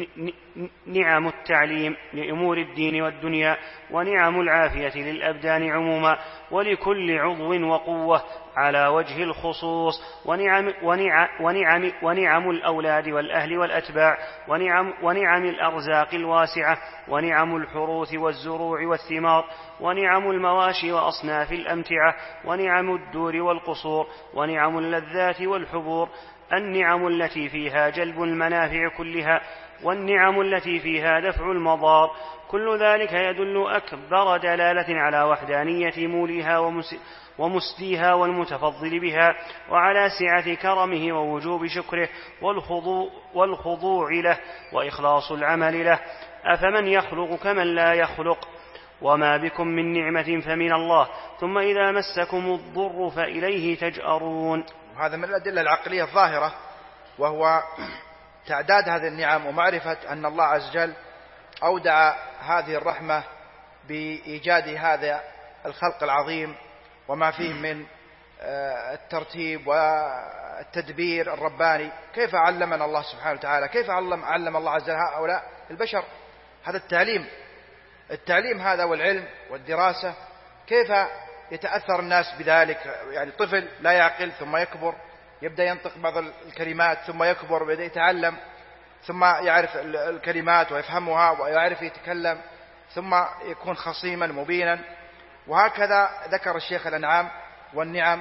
نعم التعليم لأمور الدين والدنيا، ونعم العافية للأبدان عموما، ولكل عضو وقوة على وجه الخصوص، ونعم, ونعم, ونعم, ونعم الأولاد والأهل والأتباع، ونعم, ونعم الأرزاق الواسعة، ونعم الحروث والزروع والثمار، ونعم المواشي وأصناف الأمتعة، ونعم الدور والقصور، ونعم اللذات والحبور، النعم التي فيها جلب المنافع كلها، والنعم التي فيها دفع المضار. كل ذلك يدل أكبر دلالة على وحدانية موليها ومسديها والمتفضل بها، وعلى سعة كرمه ووجوب شكره والخضوع, والخضوع له وإخلاص العمل له. أفمن يخلق كمن لا يخلق، وما بكم من نعمة فمن الله، ثم إذا مسكم الضر فإليه تجأرون. هذا من الأدلة العقلية الظاهرة، وهو تعداد هذه النعم ومعرفة أن الله عز وجل أودع هذه الرحمة بإيجاد هذا الخلق العظيم وما فيه من الترتيب والتدبير الرباني. كيف علمنا الله سبحانه وتعالى، كيف علم, علم الله عز وجل هؤلاء البشر هذا التعليم التعليم هذا والعلم والدراسة. كيف يتأثر الناس بذلك؟ يعني طفل لا يعقل ثم يكبر يبدأ ينطق بعض الكلمات، ثم يكبر ويبدأ يتعلم، ثم يعرف الكلمات ويفهمها ويعرف يتكلم، ثم يكون خصيما مبينا. وهكذا ذكر الشيخ الأنعام والنعم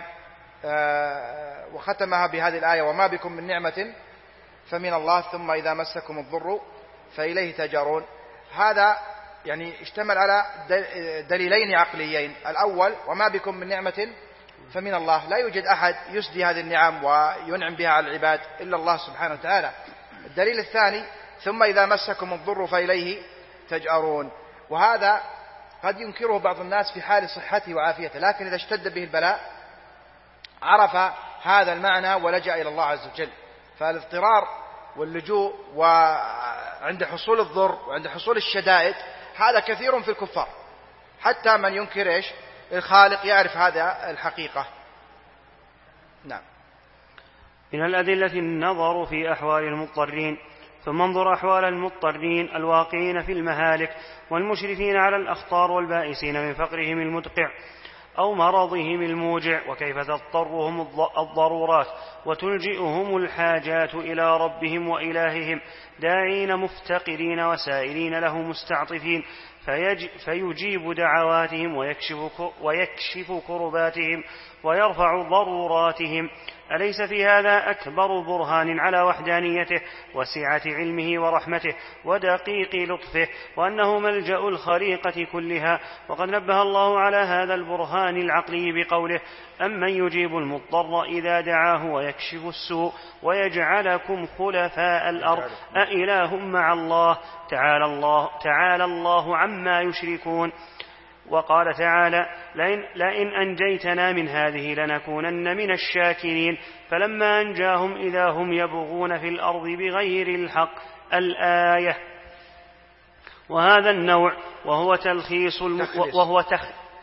وختمها بهذه الآية: وما بكم من نعمة فمن الله ثم إذا مسكم الضر فإليه تجارون. هذا يعني اشتمل على دليلين عقليين: الأول وما بكم من نعمة فمن الله، لا يوجد أحد يسدي هذه النعم وينعم بها على العباد إلا الله سبحانه وتعالى. الدليل الثاني: ثم إذا مسكم الضر فإليه تجارون. وهذا قد ينكره بعض الناس في حال صحته وعافيته، لكن إذا اشتد به البلاء عرف هذا المعنى ولجأ إلى الله عز وجل. فالاضطرار واللجوء وعند حصول الضر وعند حصول الشدائد هذا كثير في الكفار، حتى من ينكر إيش الخالق يعرف هذا الحقيقة. نعم. من الأدلة النظر في أحوال المضطرين، ثم انظر أحوال المضطرين الواقعين في المهالك والمشرفين على الأخطار والبائسين من فقرهم المدقع أو مرضهم الموجع، وكيف تضطرهم الضرورات وتلجئهم الحاجات إلى ربهم وإلههم داعين مفتقرين وسائلين له مستعطفين، فيجيب دعواتهم ويكشف, ويكشف كرباتهم ويرفع ضروراتهم. أليس في هذا أكبر برهان على وحدانيته وسعة علمه ورحمته ودقيق لطفه، وأنه ملجأ الخليقة كلها؟ وقد نبه الله على هذا البرهان العقلي بقوله: أمن يجيب المضطر إذا دعاه ويكشف السوء ويجعلكم خلفاء الأرض أإله مع الله تعالى الله, تعالى الله عما يشركون. وقال تعالى: لئن, لئن أنجيتنا من هذه لنكونن من الشاكرين، فلما أنجاهم إذا هم يبغون في الأرض بغير الحق. الآية. وهذا النوع وهو تلخيص الم... وهو تخ...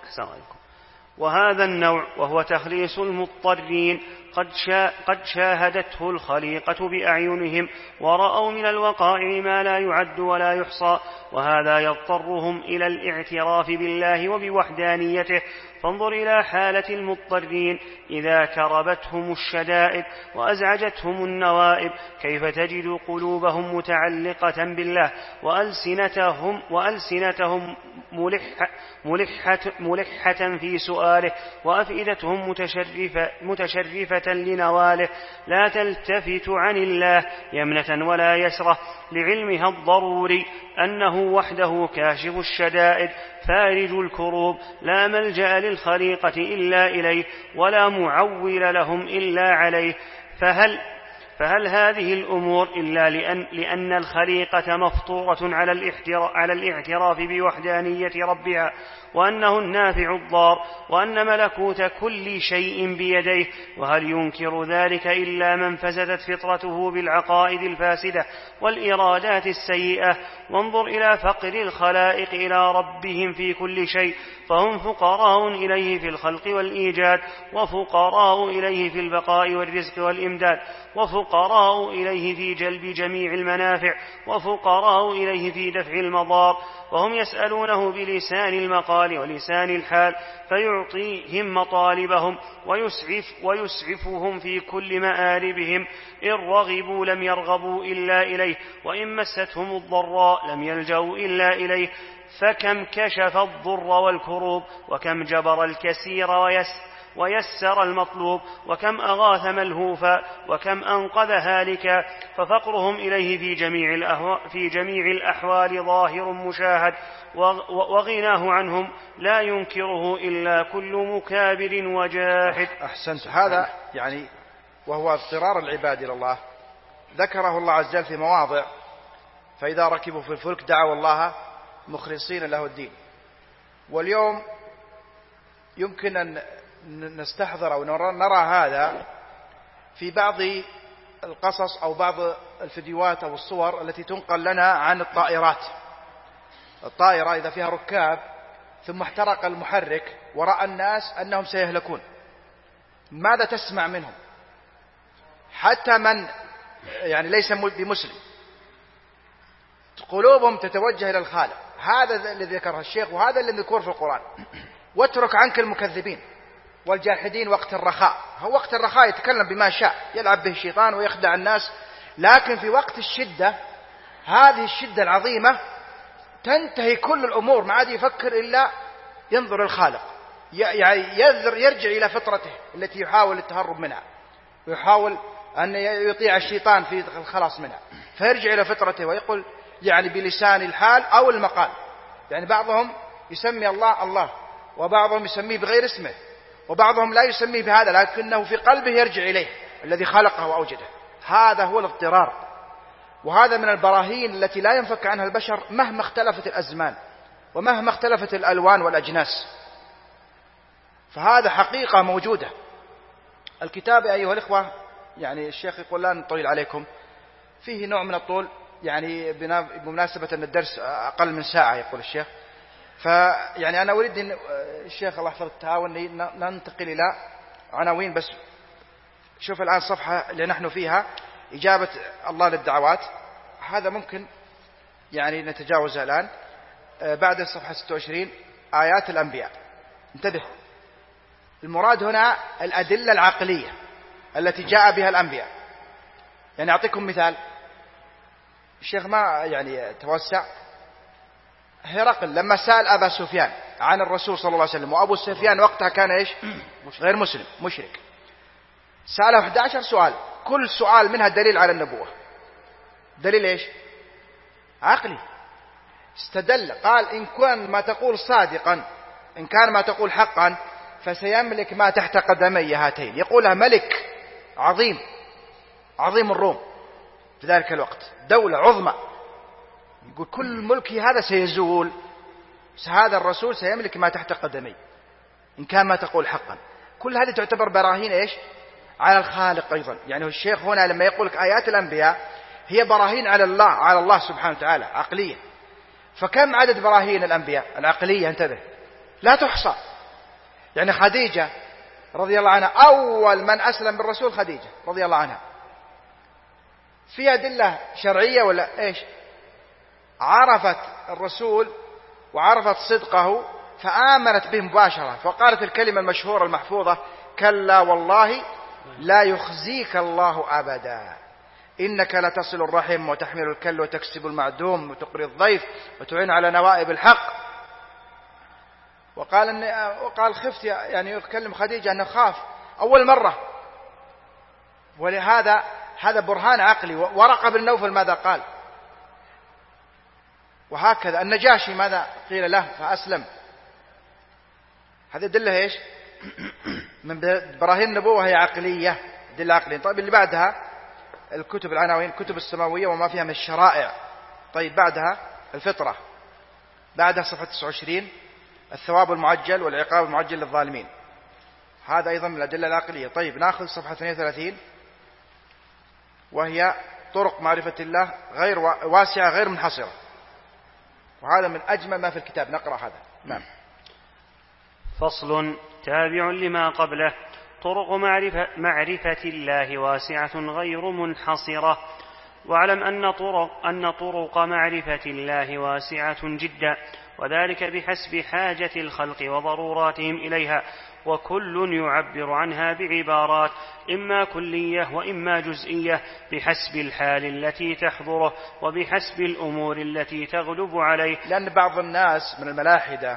وهذا النوع وهو تخليص المضطرين قد, شا... قد شاهدته الخليقة بأعينهم ورأوا من الوقائع ما لا يعد ولا يحصى، وهذا يضطرهم إلى الاعتراف بالله وبوحدانيته. فانظر إلى حالة المضطرين إذا كربتهم الشدائد وأزعجتهم النوائب، كيف تجد قلوبهم متعلقة بالله وألسنتهم, وألسنتهم ملحة, ملحة, ملحة في سؤاله، وأفئدتهم متشرفة, متشرفة لنواله، لا تلتفت عن الله يمنة ولا يسرة، لعلمها الضروري أنه وحده كاشف الشدائد فارج الكروب، لا ملجأ للخليقة إلا إليه ولا معول لهم إلا عليه. فهل فهل هذه الأمور إلا لأن, لأن الخليقة مفطورة على الاعتراف بوحدانية ربها وأنه النافع الضار وأن ملكوت كل شيء بيديه؟ وهل ينكر ذلك إلا من فسدت فطرته بالعقائد الفاسدة والإرادات السيئة؟ وانظر إلى فقر الخلائق إلى ربهم في كل شيء، فهم فقراء إليه في الخلق والإيجاد، وفقراء إليه في البقاء والرزق والإمداد، وفقراء إليه في جلب جميع المنافع، وفقراء إليه في دفع المضار، وهم يسألونه بلسان المقال ولسان الحال فيعطيهم مطالبهم ويسعف ويسعفهم في كل مآربهم. إن رغبوا لم يرغبوا إلا إليه، وإن مستهم الضراء لم يلجأوا إلا إليه. فكم كشف الضر والكروب، وكم جبر الكسير ويس ويسر المطلوب، وكم أغاث ملهوفا، وكم أنقذ هالكا. ففقرهم إليه في جميع, الأهو... في جميع الأحوال ظاهر مشاهد، وغناه عنهم لا ينكره إلا كل مكابر وجاحد. أحسنت. هذا يعني وهو اضطرار العباد إلى الله ذكره الله عز وجل في مواضع: فإذا ركبوا في الفلك دعوا الله مخلصين له الدين. واليوم يمكن أن نستحضر أو نرى هذا في بعض القصص أو بعض الفيديوهات أو الصور التي تنقل لنا عن الطائرات. الطائرة إذا فيها ركاب ثم احترق المحرك ورأى الناس أنهم سيهلكون، ماذا تسمع منهم؟ حتى من يعني ليس بمسلم قلوبهم تتوجه إلى الخالق. هذا الذي ذكره الشيخ وهذا الذي يذكر في القرآن. واترك عنك المكذبين والجاحدين وقت الرخاء. هو وقت الرخاء يتكلم بما شاء، يلعب به الشيطان ويخدع الناس، لكن في وقت الشدة، هذه الشدة العظيمة، تنتهي كل الأمور، ما عاد يفكر إلا ينظر الخالق، يعني يرجع إلى فطرته التي يحاول التهرب منها ويحاول أن يطيع الشيطان في الخلاص منها، فيرجع إلى فطرته ويقول يعني بلسان الحال أو المقال. يعني بعضهم يسمي الله الله، وبعضهم يسميه بغير اسمه، وبعضهم لا يسميه بهذا، لكنه في قلبه يرجع إليه الذي خلقه وأوجده. هذا هو الاضطرار، وهذا من البراهين التي لا ينفك عنها البشر مهما اختلفت الأزمان ومهما اختلفت الألوان والأجناس. فهذا حقيقة موجودة. الكتاب أيها الإخوة، يعني الشيخ يقول لا نطيل عليكم، فيه نوع من الطول، يعني بمناسبة أن الدرس أقل من ساعة يقول الشيخ. فيعني أنا أريد أن الشيخ الله يحفظ التعاون ننتقل إلى عناوين بس. شوف الآن الصفحة اللي نحن فيها إجابة الله للدعوات، هذا ممكن يعني نتجاوزها الآن. بعد الصفحة ستة وعشرين آيات الأنبياء. انتبه، المراد هنا الأدلة العقلية التي جاء بها الأنبياء. يعني أعطيكم مثال، الشيخ ما يعني توسع. هرقل لما سأل أبا سفيان عن الرسول صلى الله عليه وسلم، وأبو سفيان وقتها كان إيش؟ غير مسلم، مشرك. سأله أحد عشر سؤال، كل سؤال منها دليل على النبوة. دليل إيش؟ عقلي. استدل، قال إن كان ما تقول صادقا، إن كان ما تقول حقا، فسيملك ما تحت قدمي هاتين. يقولها ملك عظيم، عظيم الروم في ذلك الوقت، دولة عظمى، يقول كل ملكي هذا سيزول، هذا الرسول سيملك ما تحت قدمي إن كان ما تقول حقا. كل هذه تعتبر براهين إيش؟ على الخالق أيضا. يعني الشيخ هنا لما يقول لك آيات الأنبياء هي براهين على الله، على الله سبحانه وتعالى عقلية. فكم عدد براهين الأنبياء العقلية؟ انتبه، لا تحصى. يعني خديجة رضي الله عنها أول من أسلم بالرسول، خديجة رضي الله عنها، في أدلة شرعية ولا إيش؟ عرفت الرسول وعرفت صدقه فآمنت به مباشرة، فقالت الكلمة المشهورة المحفوظة: كلا والله لا يخزيك الله أبدا، إنك لتصل الرحم وتحمل الكل وتكسب المعدوم وتقري الضيف وتعين على نوائب الحق. وقال إن وقال خفت، يعني يكلم خديجة أنه خاف أول مرة. ولهذا هذا برهان عقلي. ورقة بن نوفل ماذا قال؟ وهكذا النجاشي ماذا قيل له فأسلم. هذه دلة إيش؟ من براهين النبوة هي عقلية، دلة عقلية. طيب اللي بعدها الكتب العناوين، كتب السماوية وما فيها من الشرائع. طيب بعدها الفطرة، بعدها صفحة تسعة وعشرين الثواب المعجل والعقاب المعجل للظالمين، هذا أيضا من الأدلة العقلية. طيب نأخذ صفحة اثنين وثلاثين وهي طرق معرفة الله غير واسعة غير منحصرة، وهذا من أجمل ما في الكتاب. نقرأ هذا. نعم. فصل تابع لما قبله. طرق معرفة, معرفة الله واسعة غير منحصرة. واعلم أن طرق, أن طرق معرفة الله واسعة جدا، وذلك بحسب حاجة الخلق وضروراتهم إليها، وكل يعبر عنها بعبارات إما كلية وإما جزئية بحسب الحال التي تحضره وبحسب الأمور التي تغلب عليه. لأن بعض الناس من الملاحدة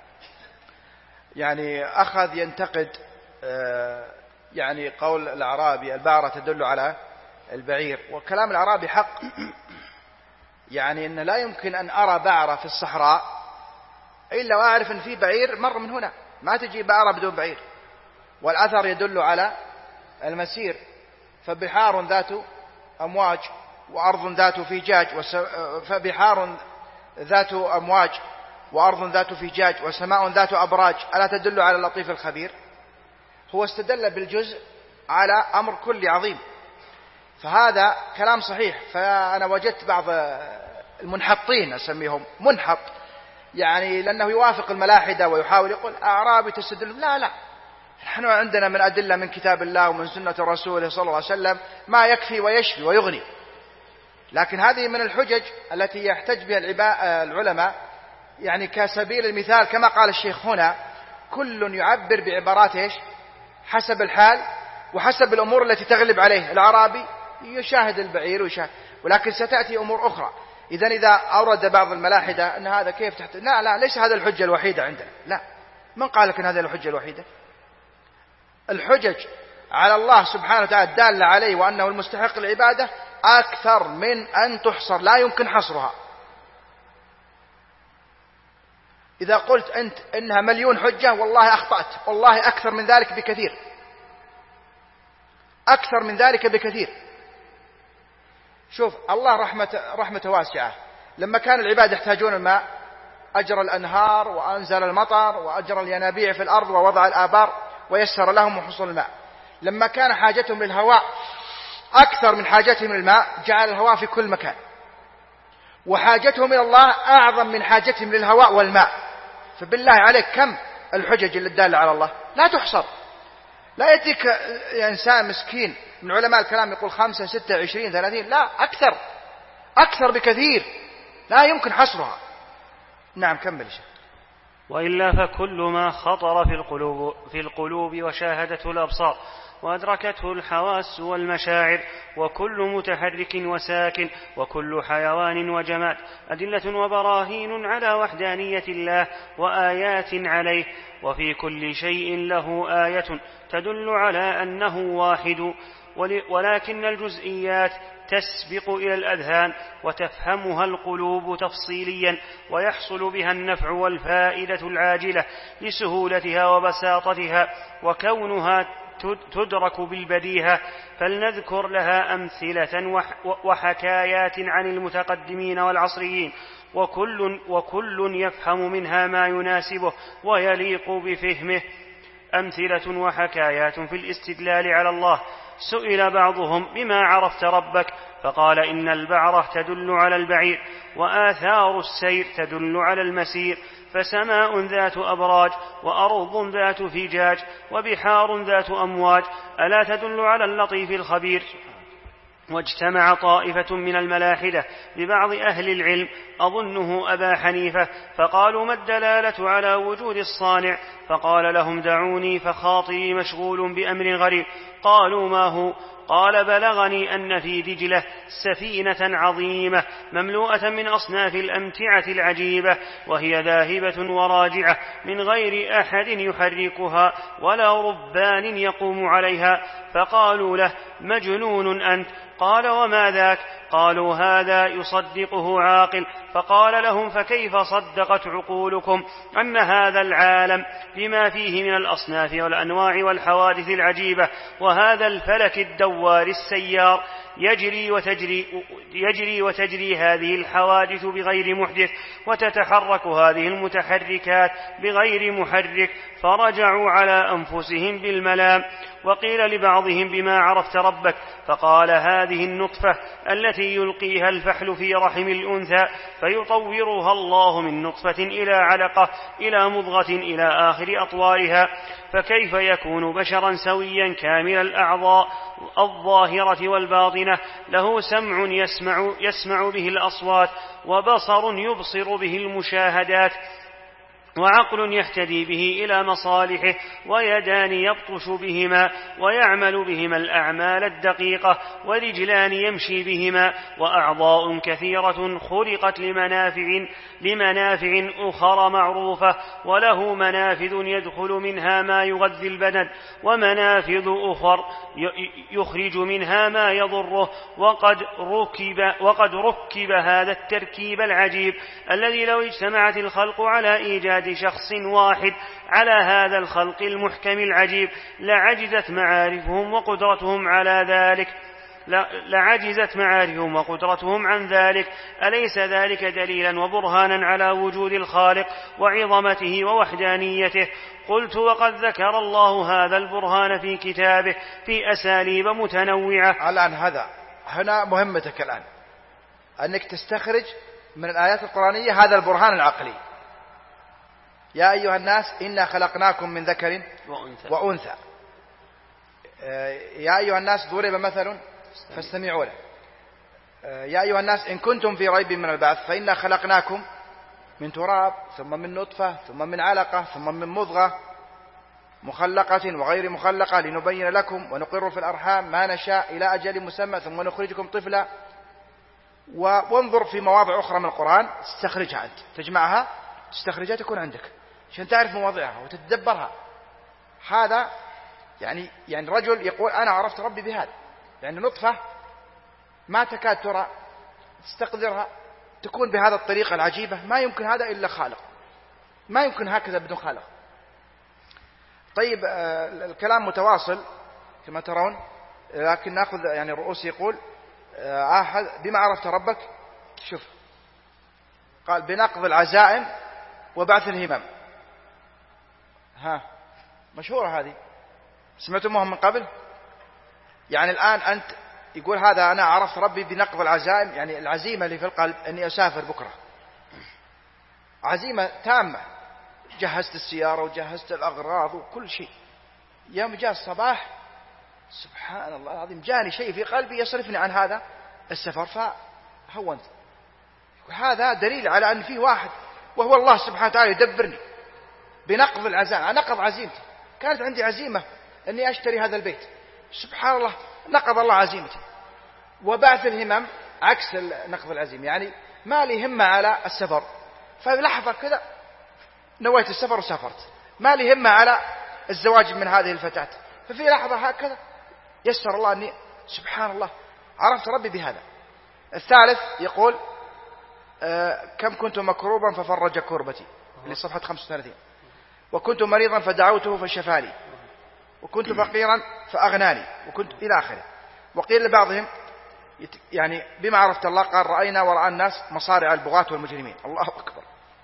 يعني أخذ ينتقد يعني قول الأعرابي البعرة تدل على البعير، وكلام الأعرابي حق. يعني أن لا يمكن أن أرى بعرة في الصحراء إلا وأعرف أن في بعير مر من هنا، ما تجي بعرة بدون بعير. والأثر يدل على المسير، فبحار ذات أمواج وأرض ذات فيجاج، فبحار ذات أمواج وأرض ذات فيجاج وسماء ذات أبراج، ألا تدل على اللطيف الخبير؟ هو استدل بالجزء على أمر كلي عظيم. فهذا كلام صحيح. فأنا وجدت بعض المنحطين أسميهم منحط، يعني لأنه يوافق الملاحدة ويحاول يقول أعرابي تستدل. لا لا، نحن عندنا من أدلة من كتاب الله ومن سنة رسوله صلى الله عليه وسلم ما يكفي ويشفي ويغني. لكن هذه من الحجج التي يحتج بها العلماء، يعني كسبيل المثال كما قال الشيخ هنا، كل يعبر بعبارات إيش حسب الحال وحسب الأمور التي تغلب عليه. الأعرابي يشاهد البعير ويشاهد، ولكن ستأتي أمور أخرى. إذن إذا أورد بعض الملاحدة أن هذا كيف تحت، لا لا، ليس هذا الحجة الوحيدة عندنا. لا، من قال لك أن هذا الحجة الوحيدة؟ الحجج على الله سبحانه وتعالى الدالة عليه وأنه المستحق العبادة أكثر من أن تحصر، لا يمكن حصرها. إذا قلت أنت إنها مليون حجة والله أخطأت، والله أكثر من ذلك بكثير، أكثر من ذلك بكثير. شوف الله رحمة رحمة واسعة، لما كان العباد يحتاجون الماء أجرى الأنهار وأنزل المطر وأجرى الينابيع في الأرض ووضع الآبار ويسر لهم حصول الماء. لما كان حاجتهم للهواء أكثر من حاجتهم للماء جعل الهواء في كل مكان، وحاجتهم إلى الله أعظم من حاجتهم للهواء والماء. فبالله عليك كم الحجج اللي الدالة على الله لا تحصر. لا يأتيك إنسان مسكين من علماء الكلام يقول خمسة ستة عشرين ثلاثين، لا، أكثر أكثر بكثير، لا يمكن حصرها. نعم كمل شيء. وإلا فكل ما خطر في القلوب, في القلوب وشاهدته الأبصار وأدركته الحواس والمشاعر، وكل متحرك وساكن وكل حيوان وجماد أدلة وبراهين على وحدانية الله وآيات عليه، وفي كل شيء له آية تدل على أنه واحد، ولكن الجزئيات تسبق إلى الأذهان وتفهمها القلوب تفصيليا، ويحصل بها النفع والفائدة العاجلة لسهولتها وبساطتها وكونها تدرك بالبديهة. فلنذكر لها أمثلة وحكايات عن المتقدمين والعصريين، وكل, وكل يفهم منها ما يناسبه ويليق بفهمه. أمثلة وحكايات في الاستدلال على الله: سئل بعضهم بما عرفت ربك؟ فقال إن البعرة تدل على البعير، وآثار السير تدل على المسير، فسماء ذات أبراج، وأرض ذات فجاج، وبحار ذات أمواج، ألا تدل على اللطيف الخبير؟ واجتمع طائفة من الملاحدة ببعض أهل العلم أظنه أبا حنيفة، فقالوا: ما الدلالة على وجود الصانع؟ فقال لهم: دعوني فخاطري مشغول بأمر غريب. قالوا: ما هو؟ قال: بلغني أن في دجلة سفينة عظيمة مملوءة من أصناف الأمتعة العجيبة، وهي ذاهبة وراجعة من غير أحد يحركها ولا ربان يقوم عليها. فقالوا له: مجنون أنت. قال: وما ذاك؟ قالوا: هذا يصدقه عاقل. فقال لهم: فكيف صدقت عقولكم أن هذا العالم بما فيه من الأصناف والأنواع والحوادث العجيبة، وهذا الفلك الدوار السيار يجري وتجري, يجري وتجري هذه الحوادث بغير محدث، وتتحرك هذه المتحركات بغير محرك؟ فرجعوا على أنفسهم بالملام. وقيل لبعضهم: بما عرفت ربك؟ فقال: هذه النطفة التي يلقيها الفحل في رحم الأنثى فيطورها الله من نطفة إلى علقة إلى مضغة إلى آخر أطوارها. فكيف يكون بشرا سويا كامل الأعضاء الظاهرة والباطنة، له سمع يسمع, يسمع به الأصوات، وبصر يبصر به المشاهدات، وعقل يهتدي به إلى مصالحه، ويدان يبطش بهما ويعمل بهما الأعمال الدقيقة، ورجلان يمشي بهما، وأعضاء كثيرة خلقت لمنافع, لمنافع أخرى معروفة، وله منافذ يدخل منها ما يغذي البدن، ومنافذ أخر يخرج منها ما يضره. وقد ركب, وقد ركب هذا التركيب العجيب الذي لو اجتمعت الخلق على إيجاد شخص واحد على هذا الخلق المحكم العجيب لعجزت معارفهم وقدرتهم على ذلك لعجزت معارفهم وقدرتهم عن ذلك. أليس ذلك دليلا وبرهانا على وجود الخالق وعظمته ووحدانيته؟ قلت: وقد ذكر الله هذا البرهان في كتابه في أساليب متنوعة. الآن هذا هنا مهمتك الآن أنك تستخرج من الآيات القرآنية هذا البرهان العقلي. يا أيها الناس إنا خلقناكم من ذكر وأنثى, وأنثى. يا أيها الناس ضرب مثل فاستمعوا له. يا أيها الناس إن كنتم في ريب من البعث فإنا خلقناكم من تراب ثم من نطفة ثم من علقة ثم من مضغة مخلقة وغير مخلقة لنبين لكم ونقر في الأرحام ما نشاء إلى أجل مسمى ثم نخرجكم طفلا. وانظر في مواضع أخرى من القرآن تستخرجها أنت، تجمعها تستخرجها تكون عندك عشان تعرف مواضعها وتتدبرها. هذا يعني يعني رجل يقول أنا عرفت ربي بهذا، يعني نطفة ما تكاد ترى تستقدرها تكون بهذا الطريقة العجيبة، ما يمكن هذا إلا خالق، ما يمكن هكذا بدون خالق. طيب الكلام متواصل كما ترون، لكن نأخذ يعني الرؤوس. يقول أحد بما عرفت ربك، شوف قال بنقض العزائم وبعث الهمم. ها مشهورة هذه، سمعتموها من قبل؟ يعني الآن أنت يقول هذا أنا عرفت ربي بنقض العزائم، يعني العزيمة اللي في القلب أني أسافر بكرة، عزيمة تامة، جهزت السيارة وجهزت الأغراض وكل شيء. يوم جاء الصباح سبحان الله العظيم جاني شيء في قلبي يصرفني عن هذا السفر فهونت. هذا دليل على أن في واحد وهو الله سبحانه وتعالى يدبرني بنقض العزائم. أنا نقض عزيمتي، كانت عندي عزيمة أني أشتري هذا البيت، سبحان الله نقض الله عزيمتي. وبعث الهمم عكس نقض العزيمة، يعني ما لي همة على السفر، فلحظة كذا نويت السفر وسافرت. ما لي همة على الزواج من هذه الفتاة، ففي لحظة هكذا يسر الله أني سبحان الله عرفت ربي بهذا. الثالث يقول آه كم كنت مكروبا ففرج كربتي، اللي صفحة خمسة وثلاثين. وكنت مريضا فدعوته فشفاني، وكنت فقيرا فأغناني، وكنت إلى آخره. وقيل لبعضهم يعني بما عرفت الله قال رأينا ورأى الناس مصارع البغاة والمجرمين. الله أكبر،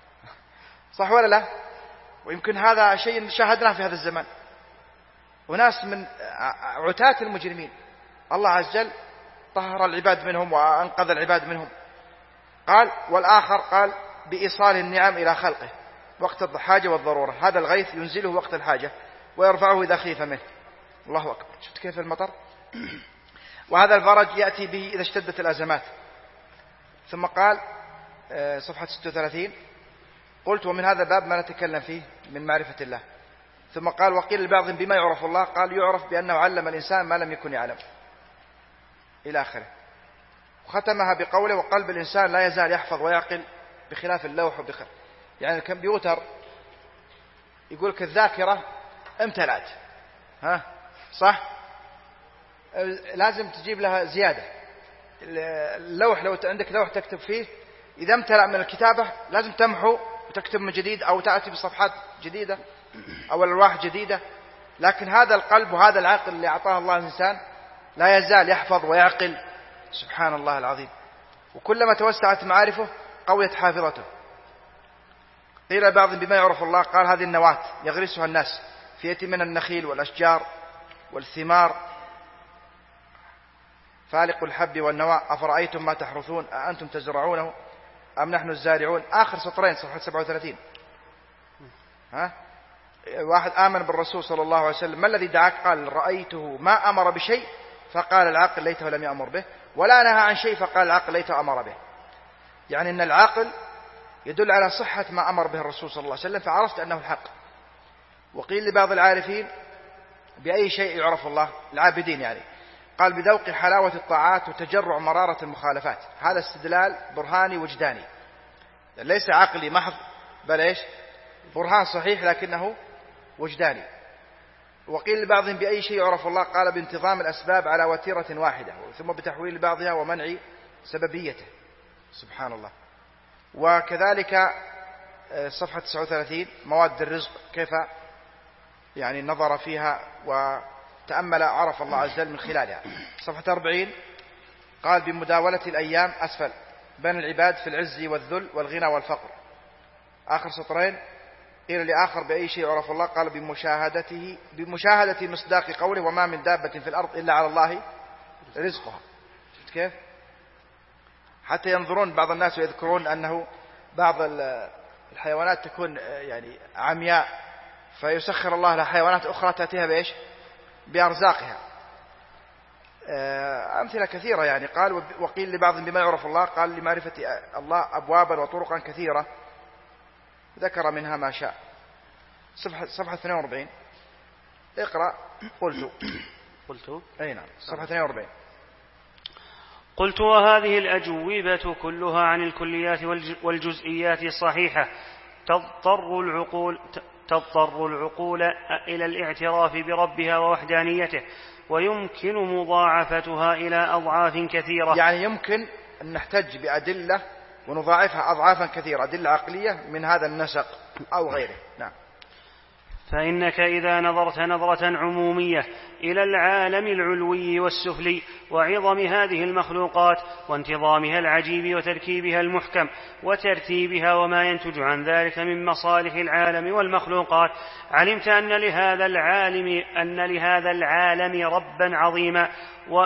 صح ولا لا؟ ويمكن هذا شيء شاهدناه في هذا الزمان، وناس من عتاة المجرمين الله عز وجل طهر العباد منهم وأنقذ العباد منهم. قال والآخر قال بإيصال النعم إلى خلقه وقت الحاجة والضرورة، هذا الغيث ينزله وقت الحاجة ويرفعه إذا خيف منه. الله أكبر، شفت كيف المطر؟ وهذا الفرج يأتي به إذا اشتدت الأزمات. ثم قال صفحة ستة وثلاثين قلت ومن هذا الباب ما نتكلم فيه من معرفة الله. ثم قال وقيل لبعض بما يعرف الله، قال يعرف بأنه علم الإنسان ما لم يكن يعلم إلى آخره. وختمها بقوله وقلب الإنسان لا يزال يحفظ ويعقل بخلاف اللوح وبخلاف، يعني الكمبيوتر يقول لك الذاكرة امتلأت، ها صح، لازم تجيب لها زيادة. اللوح لو عندك لوح تكتب فيه إذا امتلأ من الكتابة لازم تمحو وتكتب من جديد أو تأتي بصفحات جديدة أو ألواح جديدة. لكن هذا القلب وهذا العقل اللي أعطاه الله الإنسان لا يزال يحفظ ويعقل سبحان الله العظيم، وكلما توسعت معارفه قويت حافظته. قيل بعض بما يعرف الله، قال هذه النواة يغرسها الناس في يتم من النخيل والأشجار والثمار فالق الحب والنوى أفرأيتم ما تحرثون أأنتم تزرعونه أم نحن الزارعون. آخر سطرين صفحة سبعة وثلاثين. ها واحد آمن بالرسول صلى الله عليه وسلم ما الذي دعاك؟ قال رأيته ما أمر بشيء فقال العقل ليته لم يأمر به، ولا نهى عن شيء فقال العقل ليته أمر به. يعني أن العقل يدل على صحة ما أمر به الرسول صلى الله عليه وسلم فعرفت أنه الحق. وقيل لبعض العارفين بأي شيء يعرف الله، العابدين يعني، قال بذوق حلاوة الطاعات وتجرع مرارة المخالفات. هذا استدلال برهاني وجداني، ليس عقلي محض بل إيش برهان صحيح لكنه وجداني. وقيل لبعضهم بأي شيء يعرف الله، قال بانتظام الأسباب على وتيرة واحدة ثم بتحويل بعضها ومنع سببيته سبحان الله. وكذلك صفحة تسعة وثلاثين مواد الرزق كيف يعني نظر فيها وتأمل عرف الله عز وجل من خلالها. صفحة أربعين قال بمداولة الأيام أسفل بين العباد في العز والذل والغنى والفقر. آخر سطرين قيل لآخر بأي شيء عرف الله، قال بمشاهدته بمشاهدة مصداق قوله وما من دابة في الأرض إلا على الله رزقها. كيف؟ حتى ينظرون بعض الناس ويذكرون أنه بعض الحيوانات تكون يعني عمياء، فيسخر الله لها حيوانات أخرى تأتيها بإيش؟ بأرزاقها. أمثلة كثيرة يعني. قال وقيل لبعض بما يعرف الله، قال لمعرفة الله أبوابا وطرقا كثيرة، ذكر منها ما شاء. صفحة صفحة اثنين وأربعين اقرأ. قلت قلت أي نعم صفحة اثنين وأربعين. قلت وهذه الأجوبة كلها عن الكليات والجزئيات الصحيحة تضطر العقول تضطر العقول إلى الاعتراف بربها ووحدانيته، ويمكن مضاعفتها إلى أضعاف كثيرة. يعني يمكن أن نحتج بأدلة ونضاعفها أضعافا كثيرة، أدلة عقلية من هذا النسق أو غيره. نعم. فإنك إذا نظرت نظرة عمومية إلى العالم العلوي والسفلي وعظم هذه المخلوقات وانتظامها العجيب وتركيبها المحكم وترتيبها وما ينتج عن ذلك من مصالح العالم والمخلوقات، علمت أن لهذا العالم أن لهذا العالم ربا عظيما و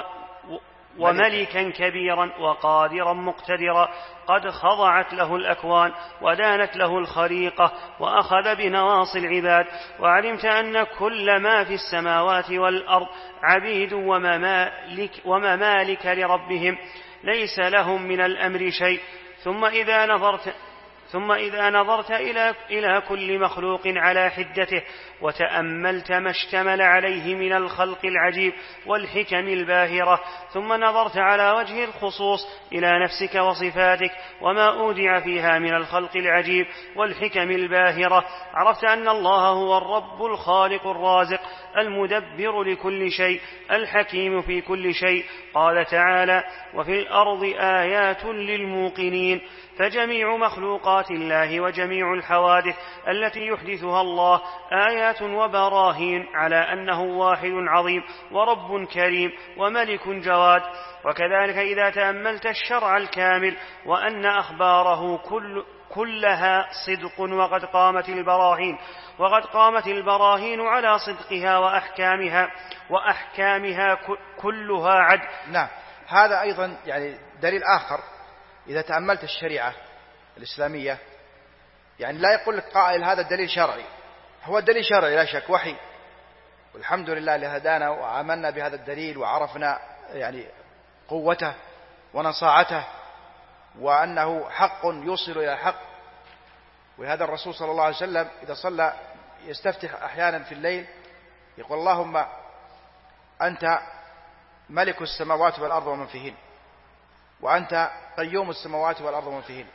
وملكا كبيرا وقادرا مقتدرا قد خضعت له الأكوان ودانت له الخليقة وأخذ بنواصي العباد. وعلمت أن كل ما في السماوات والأرض عبيد وممالك, وممالك لربهم ليس لهم من الأمر شيء. ثم إذا نظرت ثم إذا نظرت إلى, إلى كل مخلوق على حدته وتأملت ما اشتمل عليه من الخلق العجيب والحكم الباهرة، ثم نظرت على وجه الخصوص إلى نفسك وصفاتك وما أودع فيها من الخلق العجيب والحكم الباهرة، عرفت أن الله هو الرب الخالق الرازق المدبر لكل شيء الحكيم في كل شيء. قال تعالى: وفي الأرض آيات للموقنين. فجميع مخلوقات الله وجميع الحوادث التي يحدثها الله آيات وبراهين على أنه واحد عظيم ورب كريم وملك جواد. وكذلك إذا تأملت الشرع الكامل وأن أخباره كل كلها صدق وقد قامت البراهين وقد قامت البراهين على صدقها وأحكامها وأحكامها كلها عدل. نعم. هذا أيضا يعني دليل آخر. إذا تأملت الشريعة الإسلامية يعني لا يقول لك قائل هذا الدليل شرعي، هو الدليل شرعي لا شك، وحي، والحمد لله اللي هدانا وعملنا بهذا الدليل وعرفنا يعني قوته ونصاعته وأنه حق يوصل إلى الحق. وهذا الرسول صلى الله عليه وسلم إذا صلى يستفتح أحيانا في الليل يقول: اللهم أنت ملك السماوات والأرض ومن فيهن، وأنت قيوم السماوات والأرض ومن فيهن،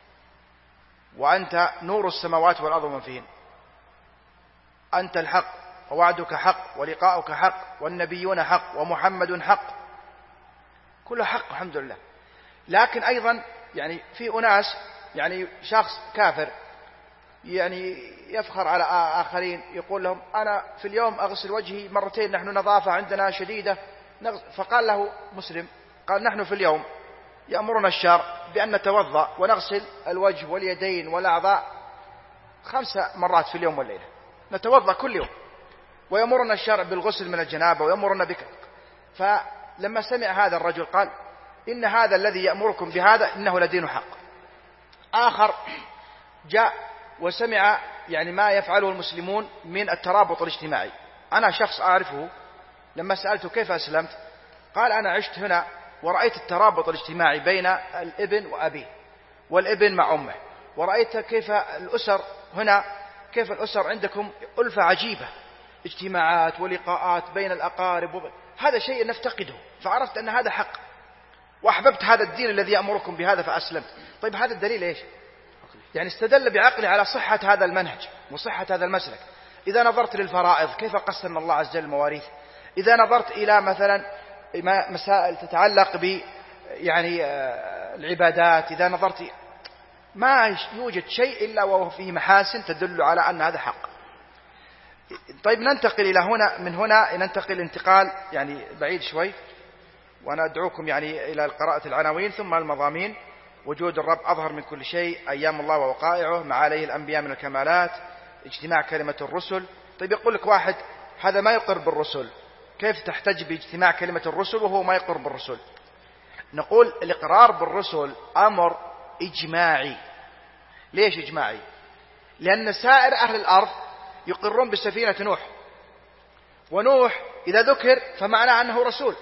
وأنت نور السماوات والأرض ومن فيهن، أنت الحق ووعدك حق ولقاؤك حق والنبيون حق ومحمد حق، كله حق الحمد لله. لكن أيضا يعني في أناس يعني شخص كافر يعني يفخر على آخرين، يقول لهم: أنا في اليوم أغسل وجهي مرتين، نحن نظافة عندنا شديدة. فقال له مسلم، قال: نحن في اليوم يأمرنا الشرع بأن نتوضأ ونغسل الوجه واليدين والأعضاء خمس مرات في اليوم والليلة، نتوضأ كل يوم، ويأمرنا الشرع بالغسل من الجنابة ويأمرنا بك. فلما سمع هذا الرجل قال: إن هذا الذي يأمركم بهذا إنه لدين حق. آخر جاء وسمع يعني ما يفعله المسلمون من الترابط الاجتماعي. أنا شخص أعرفه، لما سألته كيف أسلمت قال: أنا عشت هنا ورأيت الترابط الاجتماعي بين الابن وأبيه والابن مع أمه، ورأيت كيف الأسر هنا، كيف الأسر عندكم ألفة عجيبة، اجتماعات ولقاءات بين الأقارب وب... هذا شيء نفتقده. فعرفت أن هذا حق وأحببت هذا الدين الذي يأمركم بهذا فأسلمت. طيب هذا الدليل إيش؟ يعني استدل بعقله على صحة هذا المنهج وصحة هذا المسلك. إذا نظرت للفرائض كيف قسم الله عز وجل المواريث، إذا نظرت إلى مثلا مسائل تتعلق ب يعني العبادات، إذا نظرت ما يوجد شيء إلا وهو فيه محاسن تدل على أن هذا حق. طيب ننتقل إلى هنا، من هنا ننتقل انتقال يعني بعيد شوي، وأنا أدعوكم يعني إلى قراءة العناوين ثم المضامين. وجود الرب أظهر من كل شيء، أيام الله ووقائعه، ما عليه الأنبياء من الكمالات، اجتماع كلمة الرسل. طيب يقول لك واحد هذا ما يقر بالرسل، كيف تحتج باجتماع كلمة الرسل وهو ما يقر بالرسل؟ نقول الإقرار بالرسل أمر إجماعي. ليش إجماعي؟ لأن سائر أهل الأرض يقرون بسفينة نوح، ونوح إذا ذكر فمعناه أنه رسول.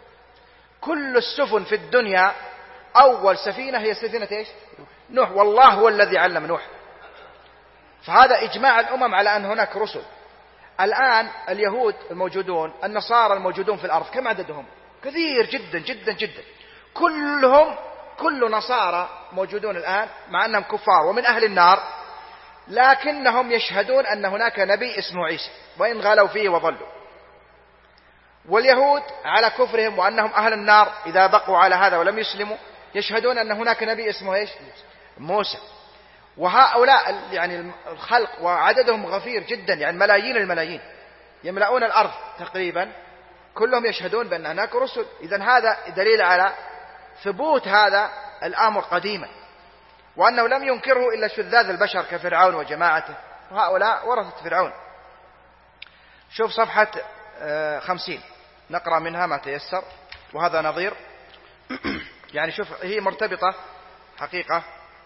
كل السفن في الدنيا أول سفينة هي سفينة إيش؟ نوح، والله هو الذي علم نوح. فهذا إجماع الأمم على أن هناك رسل. الآن اليهود الموجودون، النصارى الموجودون في الأرض، كم عددهم؟ كثير جدا جدا جدا. كلهم كل نصارى موجودون الآن مع أنهم كفار ومن أهل النار، لكنهم يشهدون أن هناك نبي اسمه عيسى وإن غالوا فيه وضلوا. واليهود على كفرهم وأنهم أهل النار إذا بقوا على هذا ولم يسلموا يشهدون أن هناك نبي اسمه إيش؟ موسى. وهؤلاء يعني الخلق وعددهم غفير جدا، يعني ملايين الملايين يملؤون الأرض تقريبا، كلهم يشهدون بأن هناك رسل. إذن هذا دليل على ثبوت هذا الأمر قديما، وأنه لم ينكره إلا شذاذ البشر كفرعون وجماعته، وهؤلاء ورثة فرعون. شوف صفحة خمسين نقرأ منها ما تيسر. وهذا نظير يعني شوف هي مرتبطة حقيقة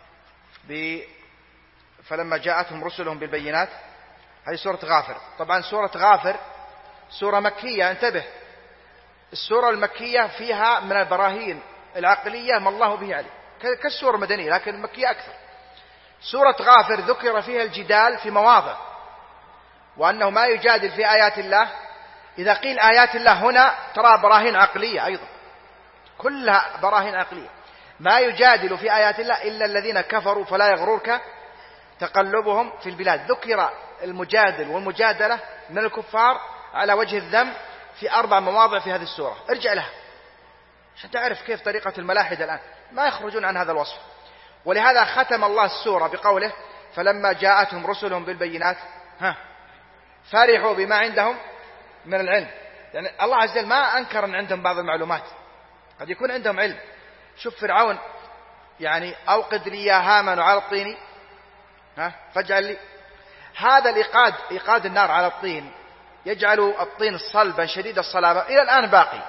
ب فلما جاءتهم رسلهم بالبينات. هذه سورة غافر. طبعا سورة غافر سورة مكية، انتبه، السورة المكية فيها من البراهين العقلية ما الله به عليه كالسورة المدنية، لكن المكية أكثر. سورة غافر ذكر فيها الجدال في مواضع، وأنه ما يجادل في آيات الله. إذا قيل آيات الله هنا ترى براهين عقلية أيضا، كلها براهين عقلية. ما يجادل في آيات الله إلا الذين كفروا فلا يغررك تقلبهم في البلاد. ذكر المجادل والمجادلة من الكفار على وجه الذم في أربع مواضع في هذه السورة. ارجع لها عشان تعرف كيف طريقة الملاحدة الآن، ما يخرجون عن هذا الوصف. ولهذا ختم الله السورة بقوله فلما جاءتهم رسلهم بالبينات ها فرحوا بما عندهم من العلم. يعني الله عز وجل ما أنكر أن عندهم بعض المعلومات، قد يكون عندهم علم. شوف فرعون يعني أوقد لي يا هامان على الطين ها فاجعل لي. هذا الإيقاد، إيقاد النار على الطين يجعل الطين صلبا شديد الصلابة، إلى الآن باقي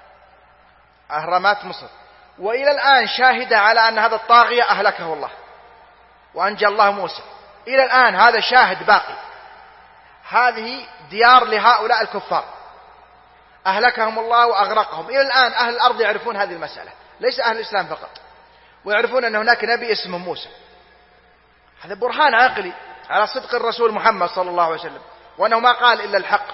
أهرامات مصر، وإلى الآن شاهدة على أن هذا الطاغية أهلكه الله وأنجى الله موسى. إلى الآن هذا شاهد باقي. هذه ديار لهؤلاء الكفار أهلكهم الله وأغرقهم. إلى الآن أهل الأرض يعرفون هذه المسألة، ليس أهل الإسلام فقط، ويعرفون أن هناك نبي اسمه موسى. هذا برهان عقلي على صدق الرسول محمد صلى الله عليه وسلم، وأنه ما قال إلا الحق.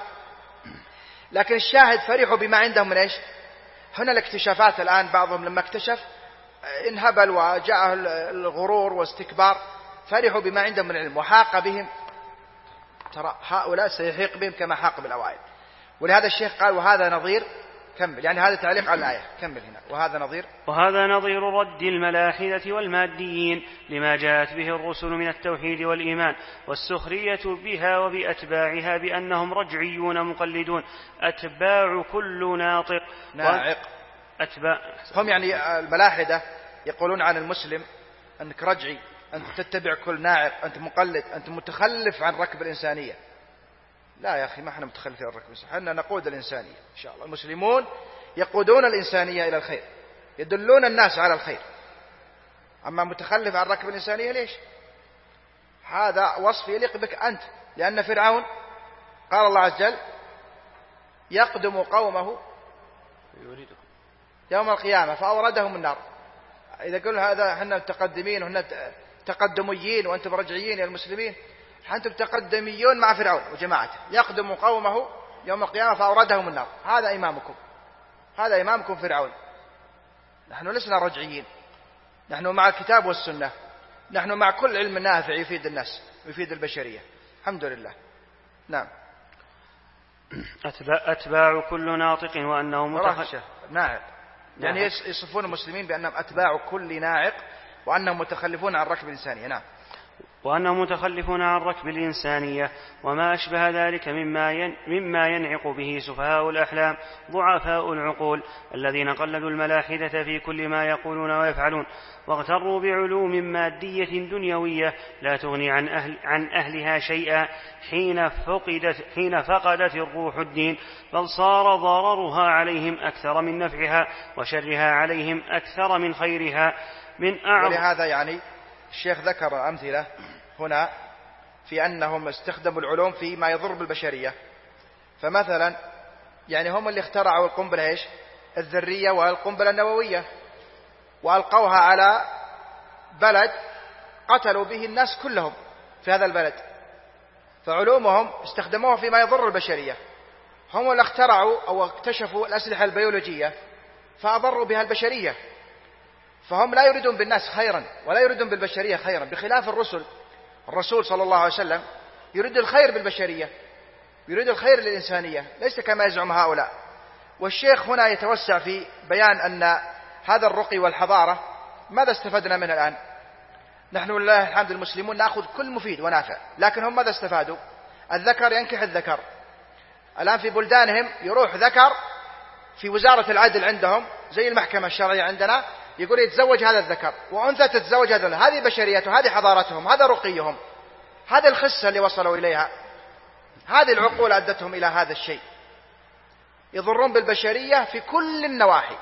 لكن الشاهد فرحوا بما عندهم من إيش؟ هنا الاكتشافات الآن، بعضهم لما اكتشف انهبل وجاءه الغرور واستكبار، فرحوا بما عندهم من علم وحاق بهم. ترى هؤلاء سيحيق بهم كما حاق بالأوائل. ولهذا الشيخ قال وهذا نظير، كمل، يعني هذا تعليق على الآية، كمل هنا. وهذا نظير وهذا نظير رد الملاحدة والماديين لما جاءت به الرسل من التوحيد والإيمان والسخرية بها وبأتباعها بأنهم رجعيون مقلدون أتباع كل ناطق ناعق. أتباع هم يعني الملاحدة يقولون عن المسلم أنك رجعي، أنت تتبع كل ناعق، أنت مقلد، أنت متخلف عن ركب الإنسانية. لا يا أخي، ما احنا متخلفين عن ركب الإنسانية، احنا نقود الإنسانية إن شاء الله. المسلمون يقودون الإنسانية إلى الخير، يدلون الناس على الخير. أما متخلف عن ركب الإنسانية ليش؟ هذا وصف يليق بك أنت، لأن فرعون قال الله عز وجل يقدم قومه يوم القيامة فأوردهم النار. إذا قلنا هذا احنا متقدمين وهنا تقدميين وأنتم رجعيين يا المسلمين، أنتم تقدميون مع فرعون وجماعته. يقدم قومه يوم القيامة فأوردهم النار. هذا إمامكم، هذا إمامكم فرعون. نحن لسنا رجعيين، نحن مع الكتاب والسنة، نحن مع كل علم نافع يفيد الناس ويفيد البشرية، الحمد لله. نعم. أتباع كل ناطق وأنه متخلف ناعق، يعني يصفون المسلمين بأنهم أتباع كل ناعق وأنهم متخلفون عن ركب الإنسانية. نعم. وأنهم متخلفون عن ركب الإنسانية وما أشبه ذلك مما مما ينعق به سفهاء الأحلام ضعفاء العقول الذين قلدوا الملاحدة في كل ما يقولون ويفعلون، واغتروا بعلوم مادية دنيوية لا تغني عن, أهل عن أهلها شيئا حين فقدت, حين فقدت الروح الدين، بل صار ضررها عليهم أكثر من نفعها وشرها عليهم أكثر من خيرها. من أعظم ولهذا يعني الشيخ ذكر أمثلة هنا في أنهم استخدموا العلوم في ما يضر بالبشرية. فمثلا يعني هم اللي اخترعوا القنبلة إيش؟ الذرية والقنبلة النووية، وألقوها على بلد قتلوا به الناس كلهم في هذا البلد، فعلومهم استخدموها فيما يضر البشرية. هم اللي اخترعوا أو اكتشفوا الأسلحة البيولوجية فأضروا بها البشرية، فهم لا يريدون بالناس خيرا ولا يريدون بالبشرية خيرا، بخلاف الرسل. الرسول صلى الله عليه وسلم يريد الخير بالبشرية، يريد الخير للإنسانية، ليس كما يزعم هؤلاء. والشيخ هنا يتوسع في بيان أن هذا الرقي والحضارة ماذا استفدنا منه الآن؟ نحن لله الحمد المسلمون نأخذ كل مفيد ونافع، لكن هم ماذا استفادوا؟ الذكر ينكح الذكر. الآن في بلدانهم يروح ذكر في وزارة العدل عندهم زي المحكمة الشرعية عندنا، يقول يتزوج هذا الذكر، وأنثى تتزوج هذا. هذه بشريتهم، هذه حضارتهم، هذا رقيهم، هذا الخسة اللي وصلوا إليها، هذه العقول أدتهم إلى هذا الشيء. يضرون بالبشرية في كل النواحي.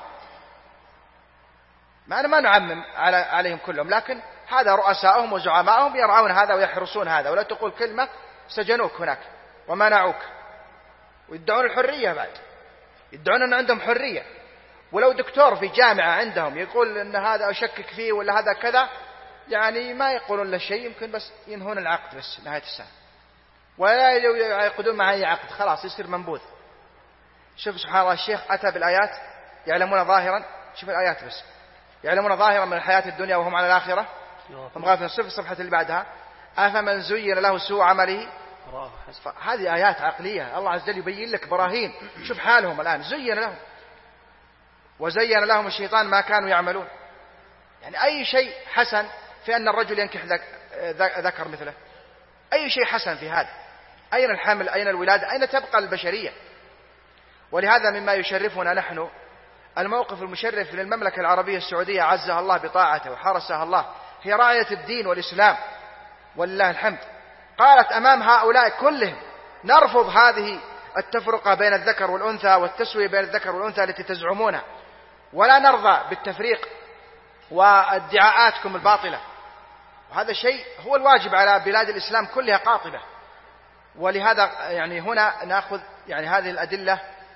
ما أنا ما نعمم على عليهم كلهم، لكن هذا رؤساءهم وزعمائهم يرعون هذا ويحرصون هذا، ولا تقول كلمة سجنوك هناك ومنعوك. ويدعون الحرية بعد، يدعون أن عندهم حرية. ولو دكتور في جامعة عندهم يقول أن هذا أشكك فيه ولا هذا كذا، يعني ما يقولون له شيء، يمكن بس ينهون العقد بس نهاية السنة، ولا يعقدون مع أي عقد، خلاص يصير منبوذ. شوف سبحان الله، الشيخ أتى بالآيات يعلمون ظاهرا، شوف الآيات بس، يعلمون ظاهرا من الحياة الدنيا وهم على الآخرة هم غافلون. شوف الصفحة اللي بعدها، أفمن زين له سوء عمله. هذه آيات عقلية، الله عز وجل يبين لك براهين. شوف حالهم الآن، زين لهم وزين لهم الشيطان ما كانوا يعملون. يعني أي شيء حسن في أن الرجل ينكح ذكر مثله؟ أي شيء حسن في هذا؟ أين الحمل؟ أين الولادة؟ أين تبقى البشرية؟ ولهذا مما يشرفنا نحن الموقف المشرف للمملكة العربية السعودية عزها الله بطاعته وحرسها الله، هي راعية الدين والإسلام ولله الحمد. قالت أمام هؤلاء كلهم نرفض هذه التفرقة بين الذكر والأنثى والتسوية بين الذكر والأنثى التي تزعمونها، ولا نرضى بالتفريق وادعاءاتكم الباطلة. وهذا شيء هو الواجب على بلاد الإسلام كلها قاطبة. ولهذا يعني هنا نأخذ يعني هذه الأدلة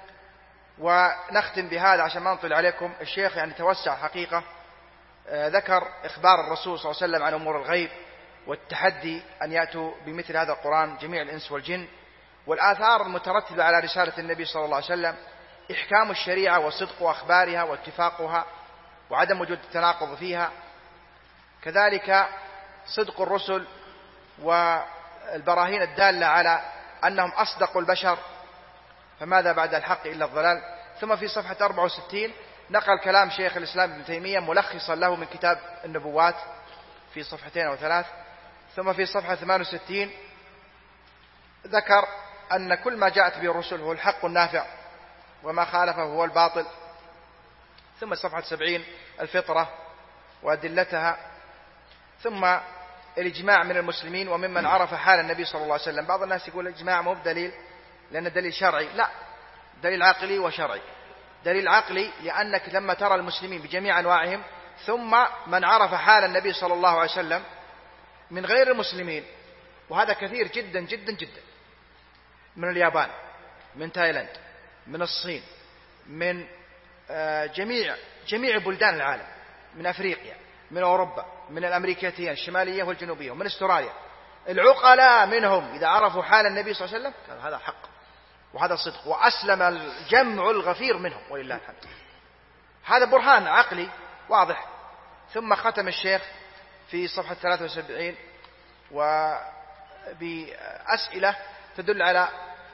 ونختم بهذا عشان ما نطل عليكم. الشيخ يعني توسع حقيقة، ذكر إخبار الرسول صلى الله عليه وسلم عن أمور الغيب والتحدي أن يأتوا بمثل هذا القرآن جميع الإنس والجن، والآثار المترتبة على رسالة النبي صلى الله عليه وسلم، إحكام الشريعة وصدق أخبارها واتفاقها وعدم وجود التناقض فيها، كذلك صدق الرسل والبراهين الدالة على أنهم أصدق البشر، فماذا بعد الحق إلا الضلال. ثم في صفحة أربعة وستين نقل كلام شيخ الإسلام ابن تيمية ملخصا له من كتاب النبوات في صفحتين أو ثلاث. ثم في صفحة ثمانية وستين ذكر أن كل ما جاءت به الرسل هو الحق النافع وما خالفه هو الباطل. ثم صفحة سبعين الفطرة وأدلتها. ثم الإجماع من المسلمين وممن عرف حال النبي صلى الله عليه وسلم. بعض الناس يقول الإجماع مو بدليل لأنه دليل شرعي، لا، دليل عقلي وشرعي. دليل عقلي لأنك لما ترى المسلمين بجميع أنواعهم ثم من عرف حال النبي صلى الله عليه وسلم من غير المسلمين، وهذا كثير جدا جدا جدا، من اليابان، من تايلاند، من الصين، من جميع جميع بلدان العالم، من أفريقيا، من أوروبا، من الأمريكتين الشمالية والجنوبية، ومن استراليا، العقلاء منهم إذا عرفوا حال النبي صلى الله عليه وسلم قال هذا حق وهذا صدق، وأسلم الجمع الغفير منهم ولله الحمد. هذا برهان عقلي واضح. ثم ختم الشيخ في صفحة ثلاثة وسبعين وبأسئلة تدل على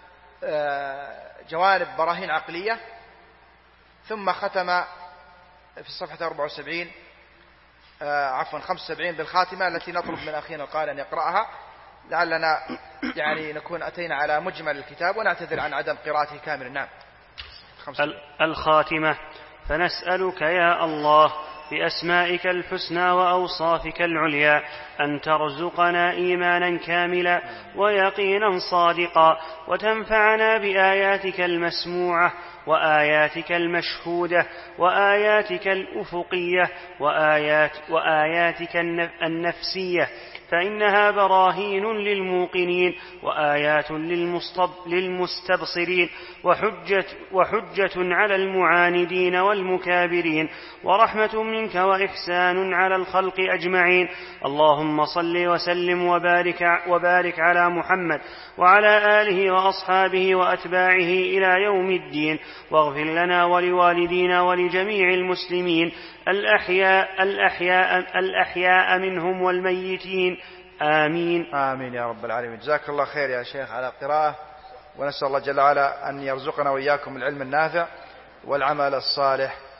جوانب براهين عقلية. ثم ختم في صفحة أربعة وسبعين آه عفوا خمسة وسبعين بالخاتمة التي نطلب من أخينا القارئ أن يقرأها، لعلنا يعني نكون أتينا على مجمل الكتاب ونعتذر عن عدم قراءته كاملا. نعم. الخاتمة. فنسألك يا الله بأسمائك الحسنى وأوصافك العليا أن ترزقنا إيمانا كاملا ويقينا صادقا، وتنفعنا بآياتك المسموعة وآياتك المشهودة وآياتك الأفقية وآيات وآياتك النفسية، فإنها براهين للموقنين وآيات للمستبصرين وحجة, وحجة على المعاندين والمكابرين، ورحمة منك وإحسان على الخلق أجمعين. اللهم صل وسلم وبارك, وبارك على محمد وعلى آله وأصحابه وأتباعه إلى يوم الدين، واغفر لنا ولوالدينا ولجميع المسلمين الأحياء, الأحياء, الأحياء منهم والميتين. آمين. آمين يا رب العالمين. جزاك الله خير يا شيخ على القراءة، ونسأل الله جل وعلا أن يرزقنا وإياكم العلم النافع والعمل الصالح.